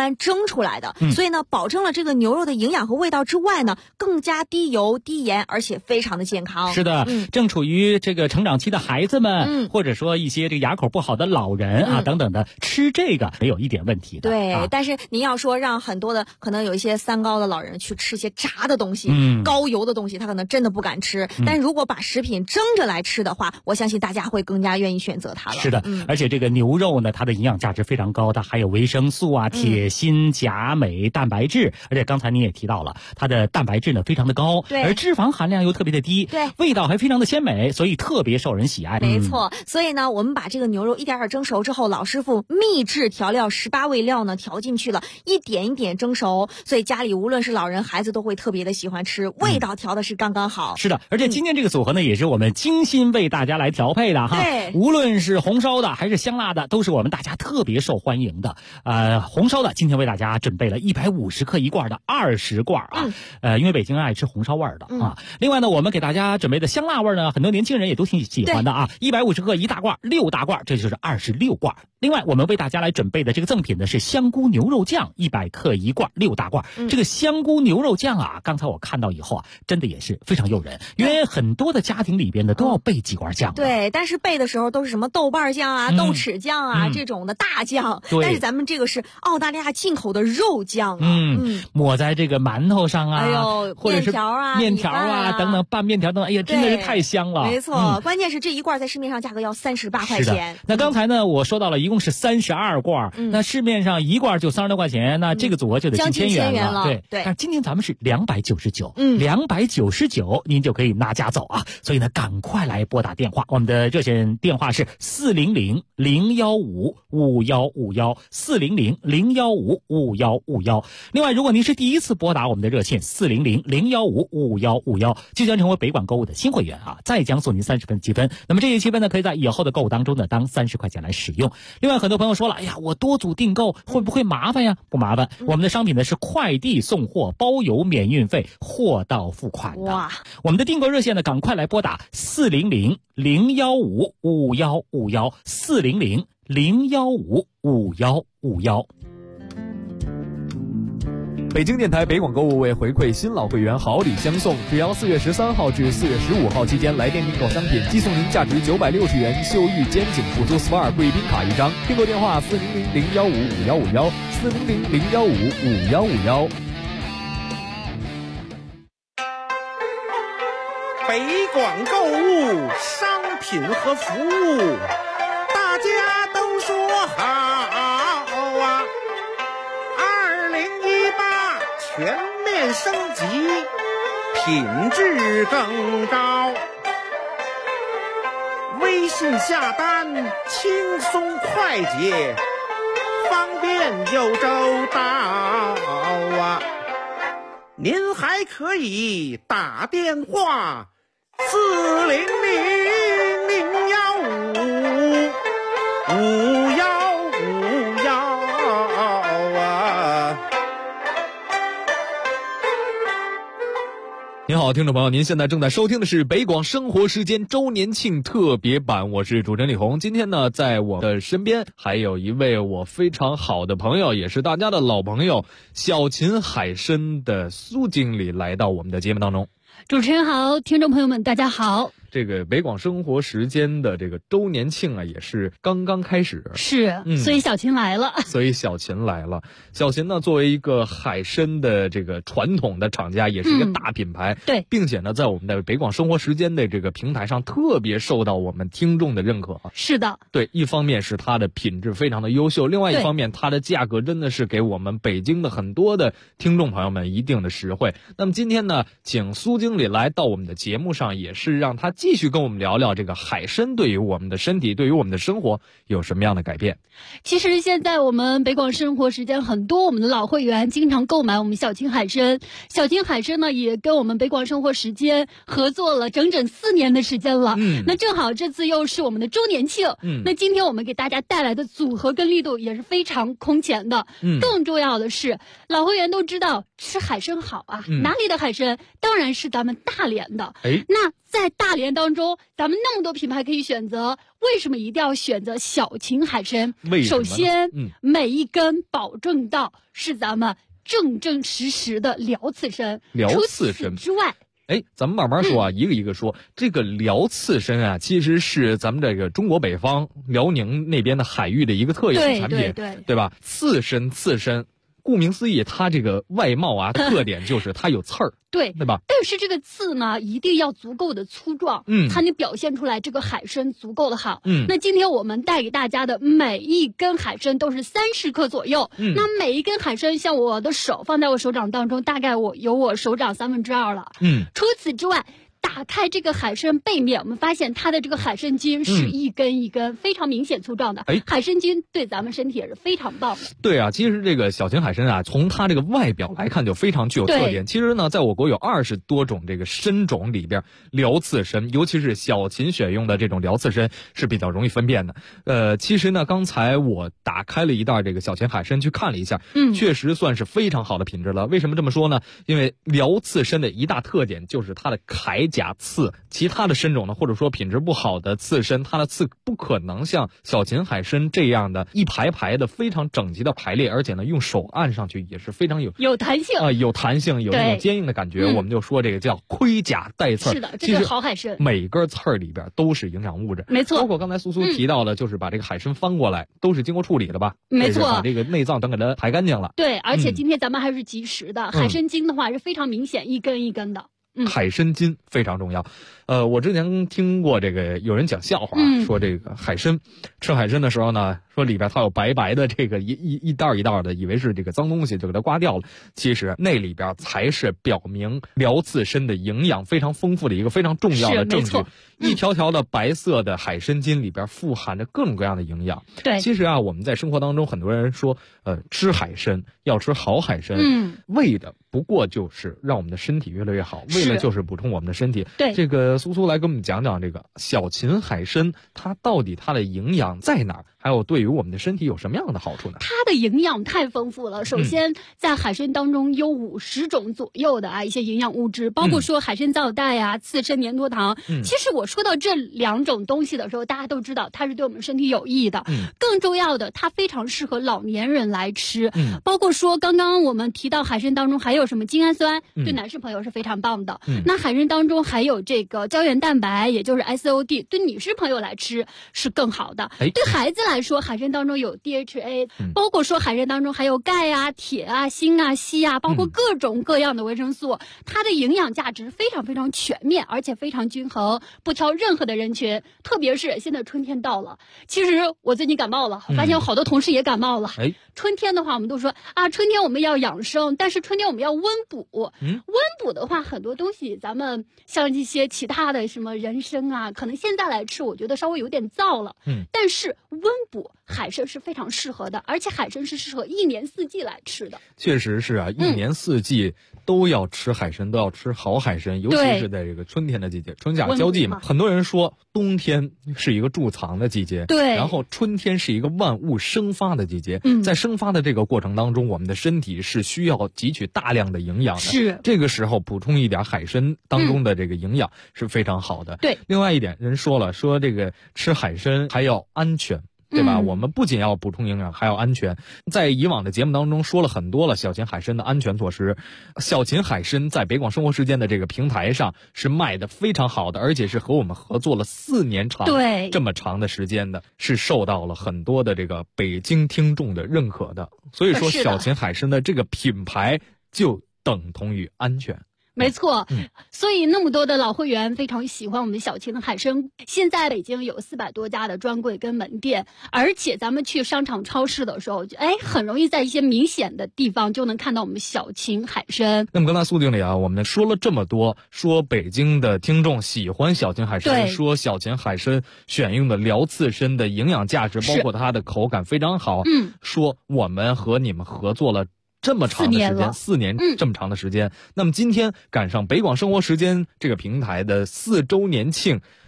蒸出来的，所以呢，保证了这个牛肉的营养和味道之外呢，更加低油、低盐，而且非常的健康。 是的，正处于这个成长期的孩子们，或者说一些这个牙口不好的老人啊等等的，吃这个没有一点问题的。 对，但是您要说让很多的可能有一些三高的老人去吃些炸的东西、高油的东西，他可能真的不敢吃。但是如果把食品蒸着来吃的话，我相信大家会更加愿意选择它了。 是的，而且这个牛肉呢，它的营养价值非常高，它含有维生素啊、铁、锌、钾、镁、蛋白质，而且刚才您也提到了，它的蛋白质呢非常的高， 对， 而脂肪含量又特别的低， 对， 味道还非常的鲜美，所以特别受人喜爱。 没错，所以呢，我们把这个牛肉一点点蒸熟之后，老师傅秘制调料18味料呢调进去了，一点一点蒸熟，所以家里无论是老人孩子都会特别的喜欢吃，味道调的是刚刚好。 是的，而且今天这个组合呢，也是我们精心为大家来调配的哈。 对， 无论是红烧的还是香辣的，都是我们大家特别受欢迎的。红烧的今天为大家准备了150克一罐的20罐啊，因为北京人爱吃红烧味儿的啊。另外呢，我们给大家准备的香辣味儿呢，很多年轻人也都挺喜欢的啊。150克一大罐，6大罐，这就是26罐。另外，我们为大家来准备的这个赠品呢是香菇牛肉酱，100克一罐，6大罐。这个香菇牛肉酱啊，刚才我看到以后啊，真的也是非常诱人，因为很多的家庭里边呢都要备几罐酱。 对，但是备的时候都是什么豆瓣酱啊、豆豉酱啊这种的大酱，但是咱们这个是澳大利亚进口的肉酱啊， 抹在这个馒头上啊， 哎呦， 或者是面条啊等等，拌面条等等，哎呀，真的是太香了。 没错，关键是这一罐在市面上价格要38块钱。 那刚才呢，我说到了一共是32罐，那市面上一罐就36块钱，那这个组合就得近1000元了。对，但是今天咱们是299，299您就可以拿家走啊。所以呢，赶快来拨打电话，我们的热线电话是400-015-5151，400-015-5151。另外，如果您是第一次拨打我们的热线400-015-5151，就将成为北广购物的新会员啊，再将送您30分积分。那么这些积分呢，可以在以后的购物当中呢，当30块钱来使用。另外，很多朋友说了，哎呀，我多组订购会不会麻烦呀？不麻烦，我们的商品呢是快递送货，包邮免运费，货到付款的。哇，我们的订购热线呢，赶快来拨打400-015-5151，400-015-5151。 北京电台北广购物为回馈新老会员好礼相送，只要4月13号至4月15号期间来电订购商品，寄送您价值960元秀玉肩颈辅助 SPA 贵宾卡一张。订购电话400-015-5151，400-015-5151。 北广购物商品和服务，大家都说好啊！2018全面升级，品质更高。微信下单轻松快捷，方便又周到啊！您还可以打电话400-015-5151啊！ 您好，听众朋友，您现在正在收听的是北广生活时间周年庆特别版，我是主持人李红。今天呢，在我的身边还有一位我非常好的朋友，也是大家的老朋友，小秦海参的苏经理来到我们的节目当中。 主持人好，听众朋友们大家好。 这个北广生活时间的这个周年庆啊，也是刚刚开始。 是，所以小秦来了。 小秦呢，作为一个海参的这个传统的厂家，也是一个大品牌。 对， 并且呢，在我们的北广生活时间的这个平台上，特别受到我们听众的认可。 是的。 对，一方面是它的品质非常的优秀，另外一方面它的价格真的是给我们北京的很多的听众朋友们一定的实惠。那么今天呢，请苏经理来到我们的节目上，也是让他继续跟我们聊聊这个海参对于我们的身体，对于我们的生活有什么样的改变。 其实现在我们北广生活时间很多我们的老会员经常购买我们小秦海参，小秦海参呢也跟我们北广生活时间合作了整整4年的时间了。那正好这次又是我们的周年庆。那今天我们给大家带来的组合跟力度也是非常空前的。更重要的是，老会员都知道吃海参好啊，哪里的海参？当然是咱们大连的。那在大连当中，咱们那么多品牌可以选择，为什么一定要选择小秦海参？首先，每一根保证到是咱们正正实实的辽刺参。 辽刺参之外， 咱们慢慢说啊，一个一个说。这个辽刺参啊，其实是咱们这个中国北方辽宁那边的海域的一个特有产品，对吧？刺参，顾名思义，它这个外貌啊特点就是它有刺儿，对吧？ 但是这个刺呢，一定要足够的粗壮，才能表现出来这个海参足够的好。那今天我们带给大家的每一根海参都是30克左右，那每一根海参，像我的手放在我手掌当中，大概有我手掌2/3了。除此之外，打开这个海参背面，我们发现它的这个海参筋是一根一根非常明显粗壮的。海参筋对咱们身体也是非常棒的。 对啊，其实这个小秦海参啊，从它这个外表来看就非常具有特点。其实呢，在我国有20多种这个参种里边，辽刺参，尤其是小秦选用的这种辽刺参是比较容易分辨的。其实呢，刚才我打开了一袋这个小秦海参去看了一下，确实算是非常好的品质了。为什么这么说呢？因为辽刺参的一大特点就是它的铠甲刺，其他的参种呢，或者说品质不好的刺参，它的刺不可能像小秦海参这样的一排排的非常整齐的排列，而且呢，用手按上去也是非常有弹性有弹性，有那种坚硬的感觉。我们就说这个叫盔甲带刺。 是的，这是好海参。 每根刺儿里边都是营养物质， 没错。 包括刚才苏提到的，就是把这个海参翻过来，都是经过处理的吧？ 没错， 把这个内脏等给它排干净了。 对，而且今天咱们还是及时的，海参筋的话是非常明显，一根一根的。 海参筋非常重要。我之前听过这个有人讲笑话，说这个海参吃海参的时候呢，说里边它有白白的这个一袋一袋的，以为是这个脏东西，就给它刮掉了。其实那里边才是表明辽刺参的营养非常丰富的一个非常重要的证据。一条条的白色的海参筋里边富含着各种各样的营养。 对， 其实啊，我们在生活当中很多人说，吃海参要吃好海参，为的不过就是让我们的身体越来越好，为了就是补充我们的身体。 对， 这个苏来跟我们讲讲这个小秦海参，它到底它的营养在哪儿？还有对于我们的身体有什么样的好处呢？ 它的营养太丰富了。首先，在海参当中有50种左右的一些营养物质，包括说海参皂苷呀、刺参粘多糖。其实我说到这2种东西的时候，大家都知道它是对我们身体有益的。更重要的，它非常适合老年人来吃。包括说刚刚我们提到海参当中还有什么精氨酸，对男士朋友是非常棒的。那海参当中还有这个胶原蛋白，也就是 SOD， 对女士朋友来吃是更好的。对孩子来说，海参当中有 DHA，包括说海参当中还有钙啊、铁啊、锌啊、硒啊，包括各种各样的维生素，它的营养价值非常非常全面，而且非常均衡，不挑任何的人群。特别是现在春天到了，其实我最近感冒了，发现有好多同事也感冒了。春天的话，我们都说啊，春天我们要养生，但是春天我们要温补。温补的话，很多东西咱们像一些其他的什么人参啊，可能现在来吃，我觉得稍微有点燥了。但是温补海参是非常适合的，而且海参是适合1年4季来吃的。 确实是啊，1年4季都要吃海参，都要吃好海参，尤其是在这个春天的季节，春夏交际嘛。很多人说冬天是一个贮藏的季节， 对， 然后春天是一个万物生发的季节。在生发的这个过程当中，我们的身体是需要汲取大量的营养的。 是， 这个时候补充一点海参当中的这个营养是非常好的。 对， 另外一点，人说了，说这个吃海参还要安全。对吧？我们不仅要补充营养，还要安全。在以往的节目当中说了很多了小秦海参的安全措施。小秦海参在北广生活时间的这个平台上是卖的非常好的，而且是和我们合作了4年长， 对， 这么长的时间的，是受到了很多的这个北京听众的认可的。所以说，小秦海参的这个品牌就等同于安全。 没错，所以那么多的老会员非常喜欢我们小秦的海参。现在北京有400多家的专柜跟门店，而且咱们去商场超市的时候，很容易在一些明显的地方就能看到我们小秦海参。 那么刚才苏经理啊，我们说了这么多，说北京的听众喜欢小秦海参，说小秦海参选用的辽刺参的营养价值，包括它的口感非常好。说我们和你们合作了这么长的时间，4年这么长的时间。那么今天赶上北广生活时间这个平台的4周年庆，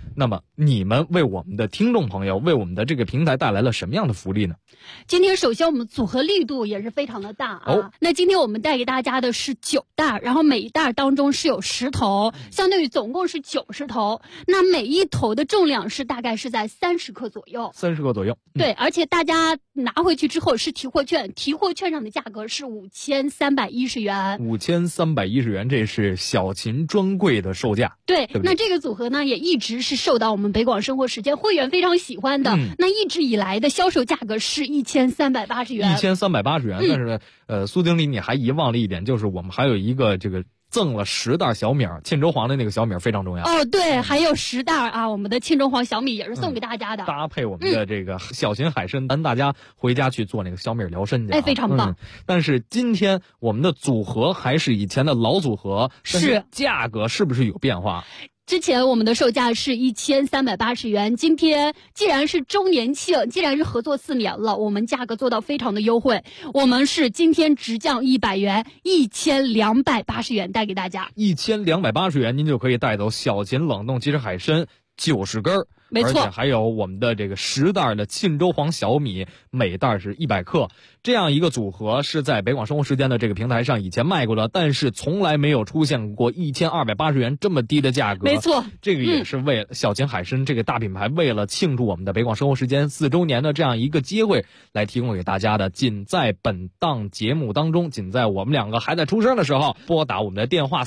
那么你们为我们的听众朋友，为我们的这个平台带来了什么样的福利呢？ 今天首先我们组合力度也是非常的大啊。那今天我们带给大家的是9袋，然后每一袋当中是有10头，相当于总共是90头。那每一头的重量是大概是在30克左右。 30克左右。 对，而且大家拿回去之后是提货券，提货券上的价格是5310元。 5310元，这是小秦专柜的售价。 对， 对， 那这个组合呢也一直是受到我们北广生活时间会员非常喜欢的。那一直以来的销售价格是1380元。 1380元，但是苏经理你还遗忘了一点，就是我们还有一个这个赠了10袋小米，沁州黄的那个小米非常重要。 哦，对，还有10袋啊，我们的沁州黄小米也是送给大家的。 搭配我们的这个小秦海参，咱大家回家去做那个小米疗身去。 哎，非常棒。 但是今天我们的组合还是以前的老组合， 是价格是不是有变化？ 之前我们的售价是1380元，今天既然是周年庆，既然是合作4年了，我们价格做到非常的优惠，我们是今天直降100元，1280元带给大家。 1280元，您就可以带走小秦冷冻即食海参90根。 没错， 而且还有我们的这个10袋的沁州黄小米，每袋是100克，这样一个组合是在北广生活时间的这个平台上以前卖过的，但是从来没有出现过1280元这么低的价格。 没错， 这个也是为了小秦海参这个大品牌为了庆祝我们的北广生活时间4周年的这样一个机会来提供给大家的。仅在本档节目当中，仅在我们两个还在出生的时候，拨打我们的电话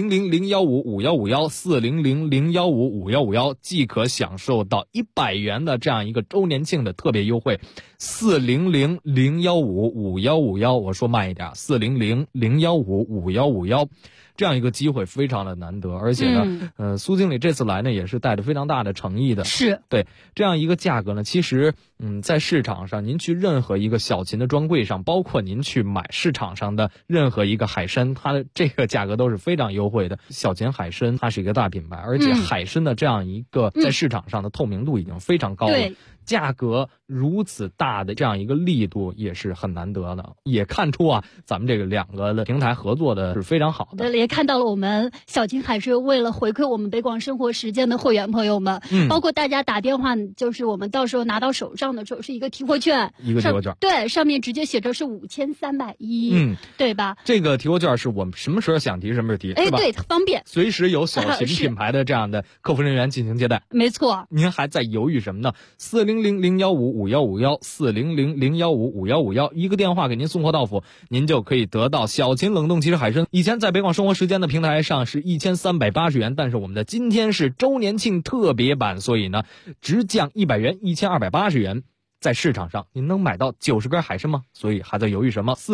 400-015-5151，400-015-5151，即可享受到100元的这样一个周年庆的特别优惠。400-015-5151，我说慢一点，400-015-5151，这样一个机会非常的难得，而且呢，苏经理这次来呢也是带着非常大的诚意的。 是对这样一个价格呢，其实在市场上，您去任何一个小秦的专柜上，包括您去买市场上的任何一个海参，它的这个价格都是非常优惠的。小秦海参它是一个大品牌，而且海参的这样一个在市场上的透明度已经非常高了。价格如此大的这样一个力度也是很难得的，也看出啊，咱们这个2个的平台合作的是非常好的。 也看到了我们小秦海参为了回馈我们北广生活时间的会员朋友们，包括大家打电话，就是我们到时候拿到手上的时候是一个提货券，对，上面直接写着是5310，对吧？ 这个提货券是我们什么时候想提什么时候提， 哎，对，方便， 随时有小秦品牌的这样的客服人员进行接待。 没错， 您还在犹豫什么呢？400-015-5151，400-015-5151，一个电话给您送货到府，您就可以得到小秦冷冻即食海参。以前在北广生活时间的平台上是1380元，但是我们的今天是周年庆特别版，所以呢直降100元，1280元。在市场上您能买到90根海参吗？所以还在犹豫什么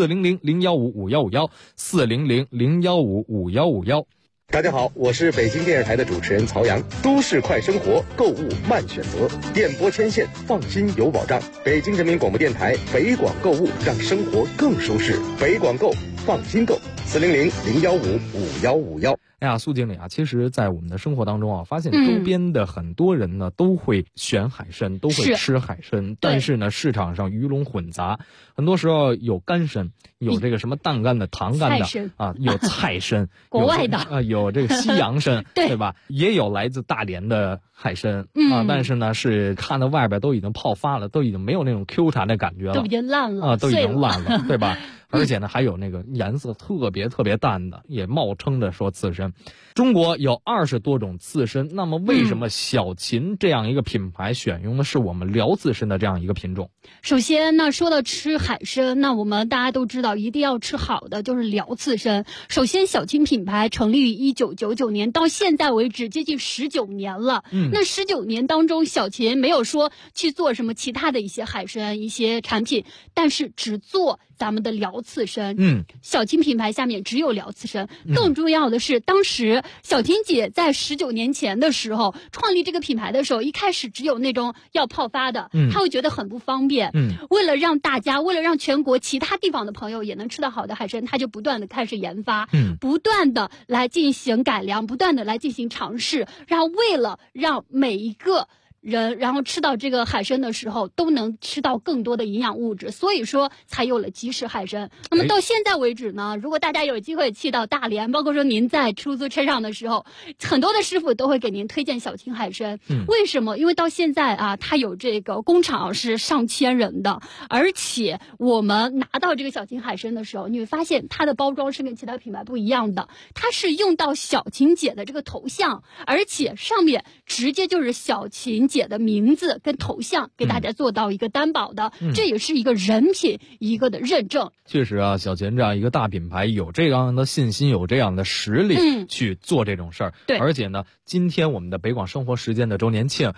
？400-015-5151，400-015-5151。 大家好，我是北京电视台的主持人曹阳。都市快生活，购物慢选择，电波牵线，放心有保障。北京人民广播电台北广购物，让生活更舒适。北广购，放心购，400-015-5151。 哎呀，苏经理啊，其实在我们的生活当中啊，发现周边的很多人呢都会选海参，都会吃海参，但是呢市场上鱼龙混杂，很多时候有干参，有这个什么淡干的、糖干的啊，有菜参， 国外的啊，有这个西洋参，对吧？也有来自大连的海参啊，但是呢是看到外边都已经泡发了，都已经没有那种 Q 弹的感觉了， 都已经烂了啊，都已经烂了，对吧？而且呢，还有那个颜色特别淡的，也冒称的说刺参。中国有20多种刺参，那么为什么小秦这样一个品牌选用的是我们辽刺参的这样一个品种？ 首先，那说到吃海参，那我们大家都知道，一定要吃好的，就是辽刺参。首先，小秦品牌成立于1999年，到现在为止接近19年了。那19年当中，小秦没有说去做什么其他的一些海参一些产品，但是只做咱们的辽刺参。小秦品牌下面只有辽刺参。更重要的是，当时小秦姐在19年前的时候创立这个品牌的时候，一开始只有那种要泡发的，她会觉得很不方便。为了让大家，为了让全国其他地方的朋友也能吃到好的海参，她就不断的开始研发，不断的来进行改良，不断的来进行尝试，然后为了让每一个人，然后吃到这个海参的时候，都能吃到更多的营养物质，所以说才有了即食海参。那么到现在为止呢，如果大家有机会去到大连，包括说您在出租车上的时候，很多的师傅都会给您推荐小青海参。为什么？因为到现在啊，它有这个工厂是上千人的，而且我们拿到这个小青海参的时候，你会发现它的包装是跟其他品牌不一样的，它是用到小琴姐的这个头像，而且上面直接就是小琴姐的名字跟头像，给大家做到一个担保的，这也是一个人品一个的认证。 确实啊，小琴这样一个大品牌有这样的信心，有这样的实力去做这种事儿。 对， 而且呢，今天我们的北广生活时间的周年庆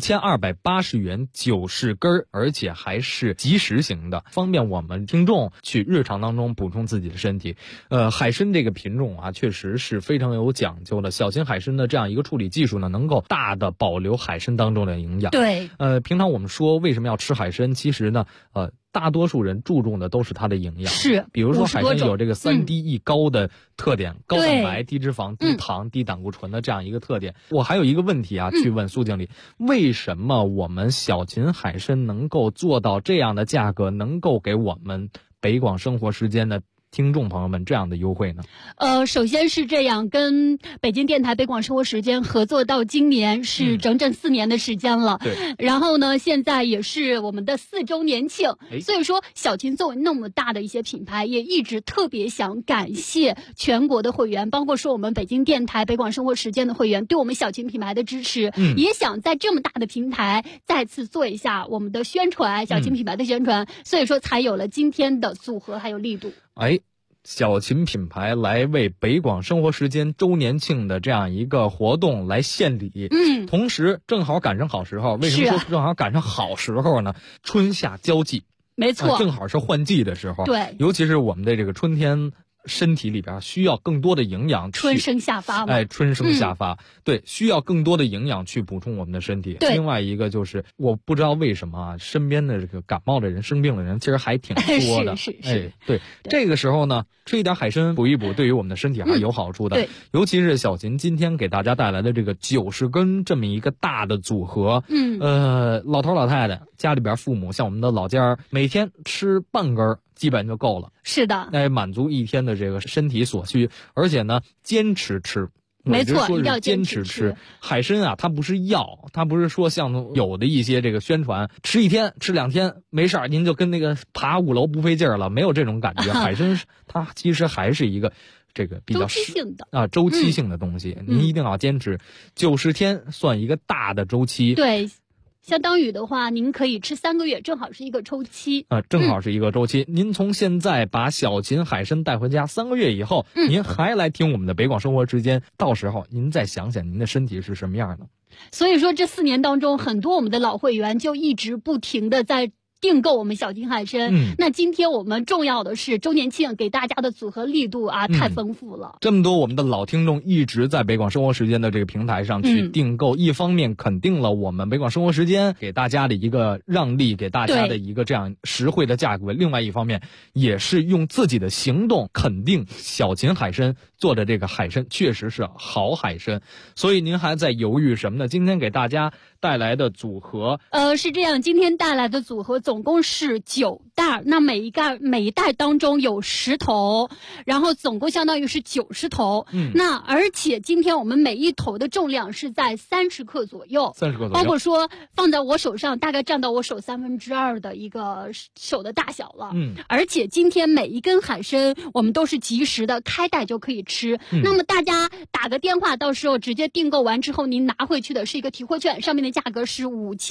，1280元90根，而且还是即食型的，方便我们听众去日常当中补充自己的身体。海参这个品种啊，确实是非常有讲究的。小型海参的这样一个处理技术呢，能够大的保留海参当中的营养。 对， 平常我们说为什么要吃海参，其实呢，大多数人注重的都是它的营养。 是， 比如说海参有这个3D1高的特点，高蛋白、低脂肪、低糖、低胆固醇的这样一个特点。我还有一个问题啊，去问苏经理，为什么我们小琴海参能够做到这样的价格，能够给我们北广生活时间的听众朋友们这样的优惠呢？ 首先是这样，跟北京电台北广生活时间合作到今年是整整4年的时间了。 对。 然后呢，现在也是我们的4周年庆，所以说小琴作为那么大的一些品牌，也一直特别想感谢全国的会员，包括说我们北京电台北广生活时间的会员对我们小琴品牌的支持，也想在这么大的平台再次做一下我们的宣传，小琴品牌的宣传，所以说才有了今天的组合还有力度。 小琴品牌来为北广生活时间周年庆的这样一个活动来献礼，同时正好赶上好时候。为什么说正好赶上好时候呢？春夏交际， 没错， 正好是换季的时候。 对， 尤其是我们的这个春天，身体里边需要更多的营养， 春生夏发嘛。 春生夏发，对，需要更多的营养去补充我们的身体。另外一个就是，我不知道为什么啊，身边的这个感冒的人、生病的人其实还挺多的。 是。 对，这个时候呢，吃一点海参补一补，对于我们的身体还是有好处的。 对， 尤其是小琴今天给大家带来的这个90根这么一个大的组合。老头老太太家里边父母，像我们的老家每天吃半根基本就够了。 是的， 满足一天的这个身体所需，而且呢，坚持吃。 没错，一定要坚持吃海参啊，它不是药，它不是说像有的一些这个宣传，吃1天吃2天没事儿，您就跟那个爬5楼不费劲儿了，没有这种感觉。海参它其实还是一个这个比较周期性的周期性的东西，您一定要坚持90天，算一个大的周期。 对。相当于的话，您可以吃3个月，正好是一个周期。 正好是一个周期。您从现在把小琴海参带回家，3个月以后，您还来听我们的北广生活时间，到时候您再想想您的身体是什么样的。 所以说，这4年当中，很多我们的老会员就一直不停的在订购我们小琴海参。那今天我们重要的是周年庆给大家的组合力度啊，太丰富了。 这么多我们的老听众一直在北广生活时间的这个平台上去订购，一方面肯定了我们北广生活时间给大家的一个让利，给大家的一个这样实惠的价格，另外一方面也是用自己的行动肯定小琴海参做的这个海参确实是好海参。所以您还在犹豫什么呢？今天给大家带来的组合是这样，今天带来的组合总共是9袋，那每一袋当中有10头，然后总共相当于是90头。那而且今天我们每一头的重量是在30克左右 ，30克左右， 包括说放在我手上大概占到我手2/3的一个手的大小了。而且今天每一根海参我们都是即食的，开袋就可以吃。那么大家打个电话，到时候直接订购完之后，您拿回去的是一个提货券，上面的价格是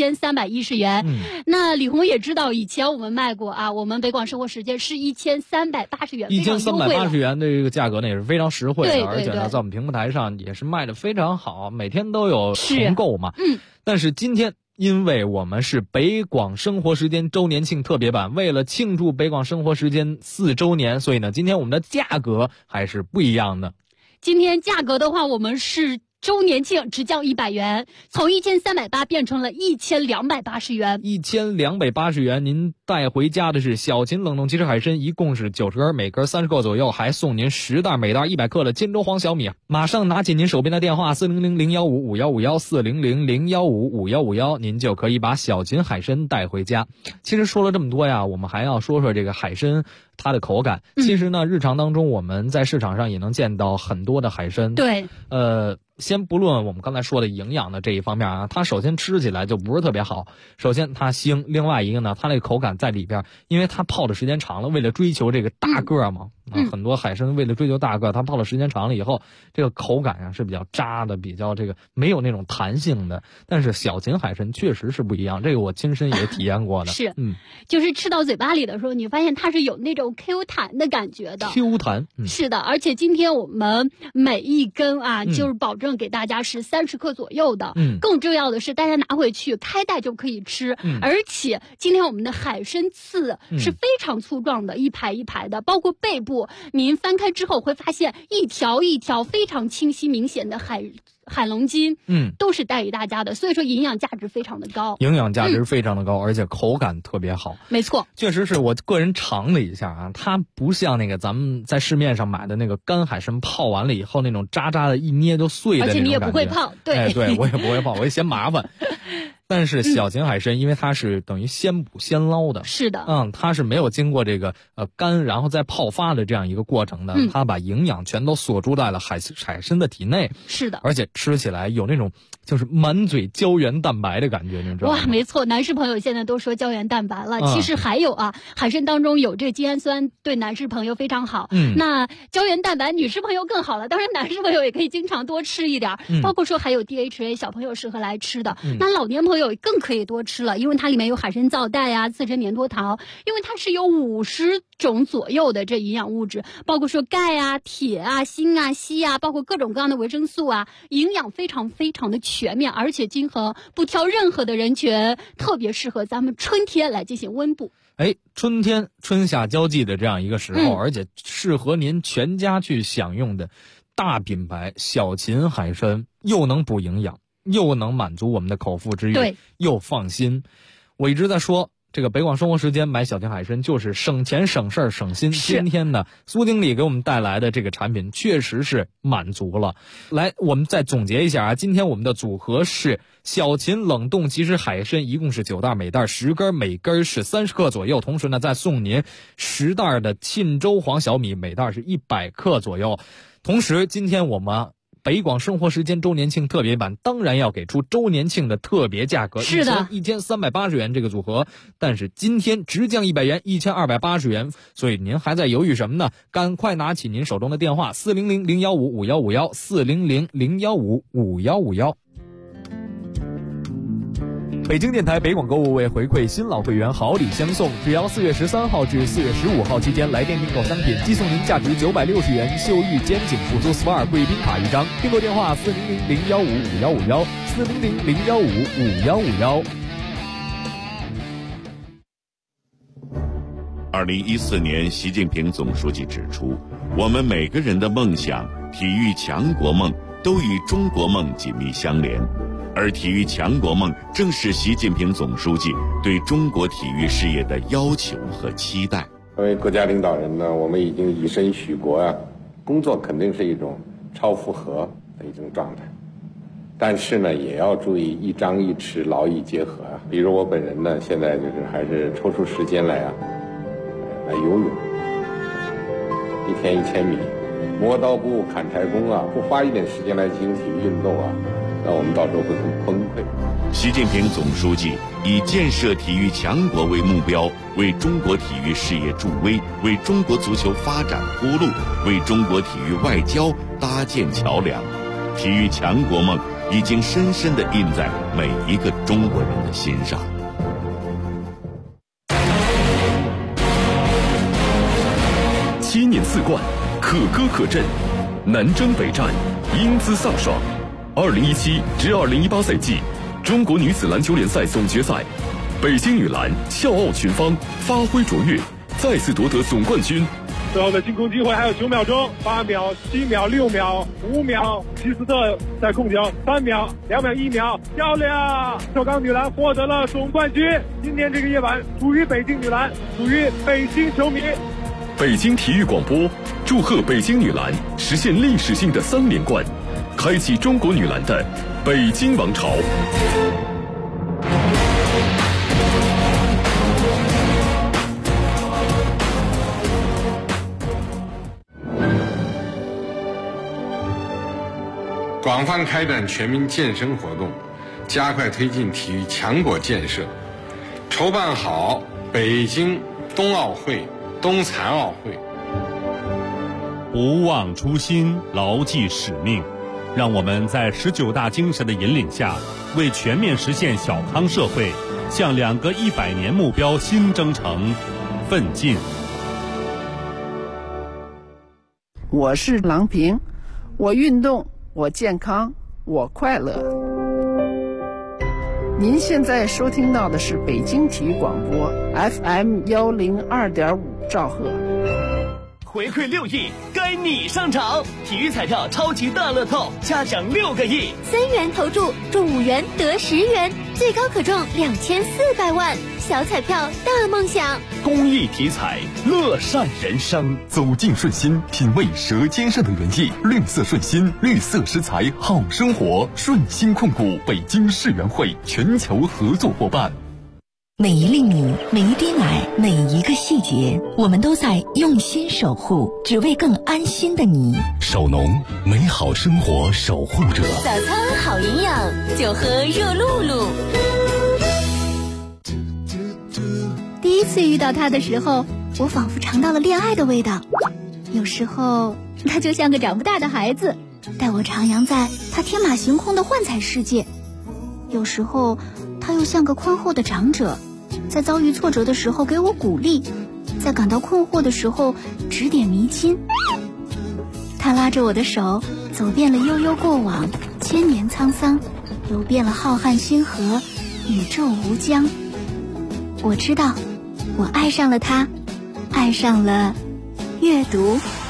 5310元。那李红也知道，以前我们卖过啊，我们北广生活时间是1380元 ，1380元的这个价格呢也是非常实惠的。 对， 而且呢，在我们平台上也是卖的非常好，每天都有重购嘛。但是今天因为我们是北广生活时间周年庆特别版，为了庆祝北广生活时间4周年，所以呢，今天我们的价格还是不一样的。 今天价格的话，我们是周年庆直降100元，从1380变成了1280元。 1280元，您带回家的是小秦冷冻即食海参，一共是90根，每根30克左右，还送您10袋，每袋100克的金州黄小米。马上拿起您手边的电话400-015-5151，400-015-5151，您就可以把小秦海参带回家。其实说了这么多呀，我们还要说说这个海参它的口感。其实呢，日常当中我们在市场上也能见到很多的海参。 对， 先不论我们刚才说的营养的这一方面啊，它首先吃起来就不是特别好。首先它腥，另外一个呢，它那个口感在里边，因为它泡的时间长了，为了追求这个大个嘛，很多海参为了追求大个，它泡的时间长了以后，这个口感啊是比较渣的，比较这个没有那种弹性的。但是小秦海参确实是不一样，这个我亲身也体验过的。 是，就是吃到嘴巴里的时候，你发现它是有那种 Q 弹的感觉的。 Q 弹， 是的，而且今天我们每一根啊，就是保证给大家是30克左右的。更重要的是，大家拿回去开袋就可以吃。而且今天我们的海参刺是非常粗壮的，一排一排的，包括背部，您翻开之后会发现一条一条非常清晰明显的海龙筋，都是带给大家的，所以说营养价值非常的高， 而且口感特别好。 没错， 确实是我个人尝了一下啊，它不像那个咱们在市面上买的那个干海参泡完了以后那种渣渣的，一捏就碎的那种感觉。 而且你也不会泡，对， 对我也不会泡，我也嫌麻烦。但是小秦海参，因为它是等于现捕现捞的， 是的， 它是没有经过这个干然后再泡发的这样一个过程的，它把营养全都锁住在了海参的体内， 是的， 而且吃起来有那种就是满嘴胶原蛋白的感觉，你知道吗？ 哇，没错，男士朋友现在都说胶原蛋白了，其实还有啊，海参当中有这精氨酸，对男士朋友非常好。那胶原蛋白女士朋友更好了，当然男士朋友也可以经常多吃一点，包括说还有 DHA， 小朋友适合来吃的。那老年朋友更可以多吃了，因为它里面有海参皂苷啊、自身粘多糖，因为它是有50种左右的这营养物质，包括说钙啊、铁啊、锌啊、硒啊，包括各种各样的维生素啊，营养非常非常的全面，而且均衡，不挑任何的人群，特别适合咱们春天来进行温补。 春天春夏交际的这样一个时候，而且适合您全家去享用的大品牌小秦海参，又能补营养，又能满足我们的口腹之欲，又放心。我一直在说这个北广生活时间买小秦海参就是省钱省事儿省心。今天呢，苏经理给我们带来的这个产品确实是满足了。来，我们再总结一下啊，今天我们的组合是小秦冷冻即食海参，一共是9袋，每袋10根，每根是30克左右。同时呢，再送您10袋的沁州黄小米，每袋是100克左右。同时，今天我们北广生活时间周年庆特别版当然要给出周年庆的特别价格， 是的 ，1380元这个组合，但是今天直降100元，1280元，所以您还在犹豫什么呢？赶快拿起您手中的电话400-015-5151，400-015-5151。 北京电台北广购物为回馈新老会员好礼相送，只要4月13号至4月15号期间来电订购商品，即送您价值960元秀玉肩颈辅助 SPA 贵宾卡1张。订购电话400-015-5151，400-015-5151。 2014年，习近平总书记指出，我们每个人的梦想、体育强国梦都与中国梦紧密相连。而体育强国梦正是习近平总书记对中国体育事业的要求和期待。 作为国家领导人呢，我们已经以身许国啊，工作肯定是一种超负荷的一种状态，但是呢，也要注意一张一弛，劳逸结合啊。比如我本人呢，现在就是还是抽出时间来游泳，1天1000米，磨刀不误砍柴工啊，不花一点时间来进行体育运动啊，那我们到时候会很崩溃。 习近平总书记以建设体育强国为目标，为中国体育事业助威，为中国足球发展铺路，为中国体育外交搭建桥梁。体育强国梦已经深深地印在每一个中国人的心上。 7年4冠，可歌可阵，南征北战，英姿飒爽。2017至2018赛季中国女子篮球联赛总决赛，北京女篮笑傲群芳，发挥卓越，再次夺得总冠军。 最后的进攻机会还有9秒钟，8秒、7秒、6秒、5秒，齐斯特在控球，3秒、2秒、1秒，漂亮！首钢女篮获得了总冠军。今天这个夜晚属于北京女篮，属于北京球迷。 北京体育广播祝贺北京女篮实现历史性的3连冠，开启中国女篮的北京王朝。 广泛开展全民健身活动，加快推进体育强国建设，筹办好北京冬奥会、冬残奥会。 不忘初心，牢记使命，让我们在19大精神的引领下，为全面实现小康社会，向2个100年目标新征程奋进。 我是郎平，我运动，我健康，我快乐。您现在收听到的是北京体育广播 FM102.5兆赫。 回馈6亿，该你上场！体育彩票超级大乐透，嘉奖6个亿 ，3元投注中5元得10元，最高可中2400万。小彩票大梦想， 公益体彩，乐善人生。 走进顺心，品味舌尖上的原意。绿色顺心，绿色食材好生活。顺心控股北京世园会全球合作伙伴。 每一粒米，每一滴奶，每一个细节，我们都在用心守护，只为更安心的你。 守农，美好生活守护者。 早餐好营养，就喝热露露。 第一次遇到他的时候，我仿佛尝到了恋爱的味道。有时候他就像个长不大的孩子，带我徜徉在他天马行空的幻彩世界。有时候他又像个宽厚的长者，在遭遇挫折的时候给我鼓励，在感到困惑的时候指点迷津。他拉着我的手，走遍了悠悠过往，千年沧桑，游遍了浩瀚星河，宇宙无疆。我知道，我爱上了他，爱上了阅读。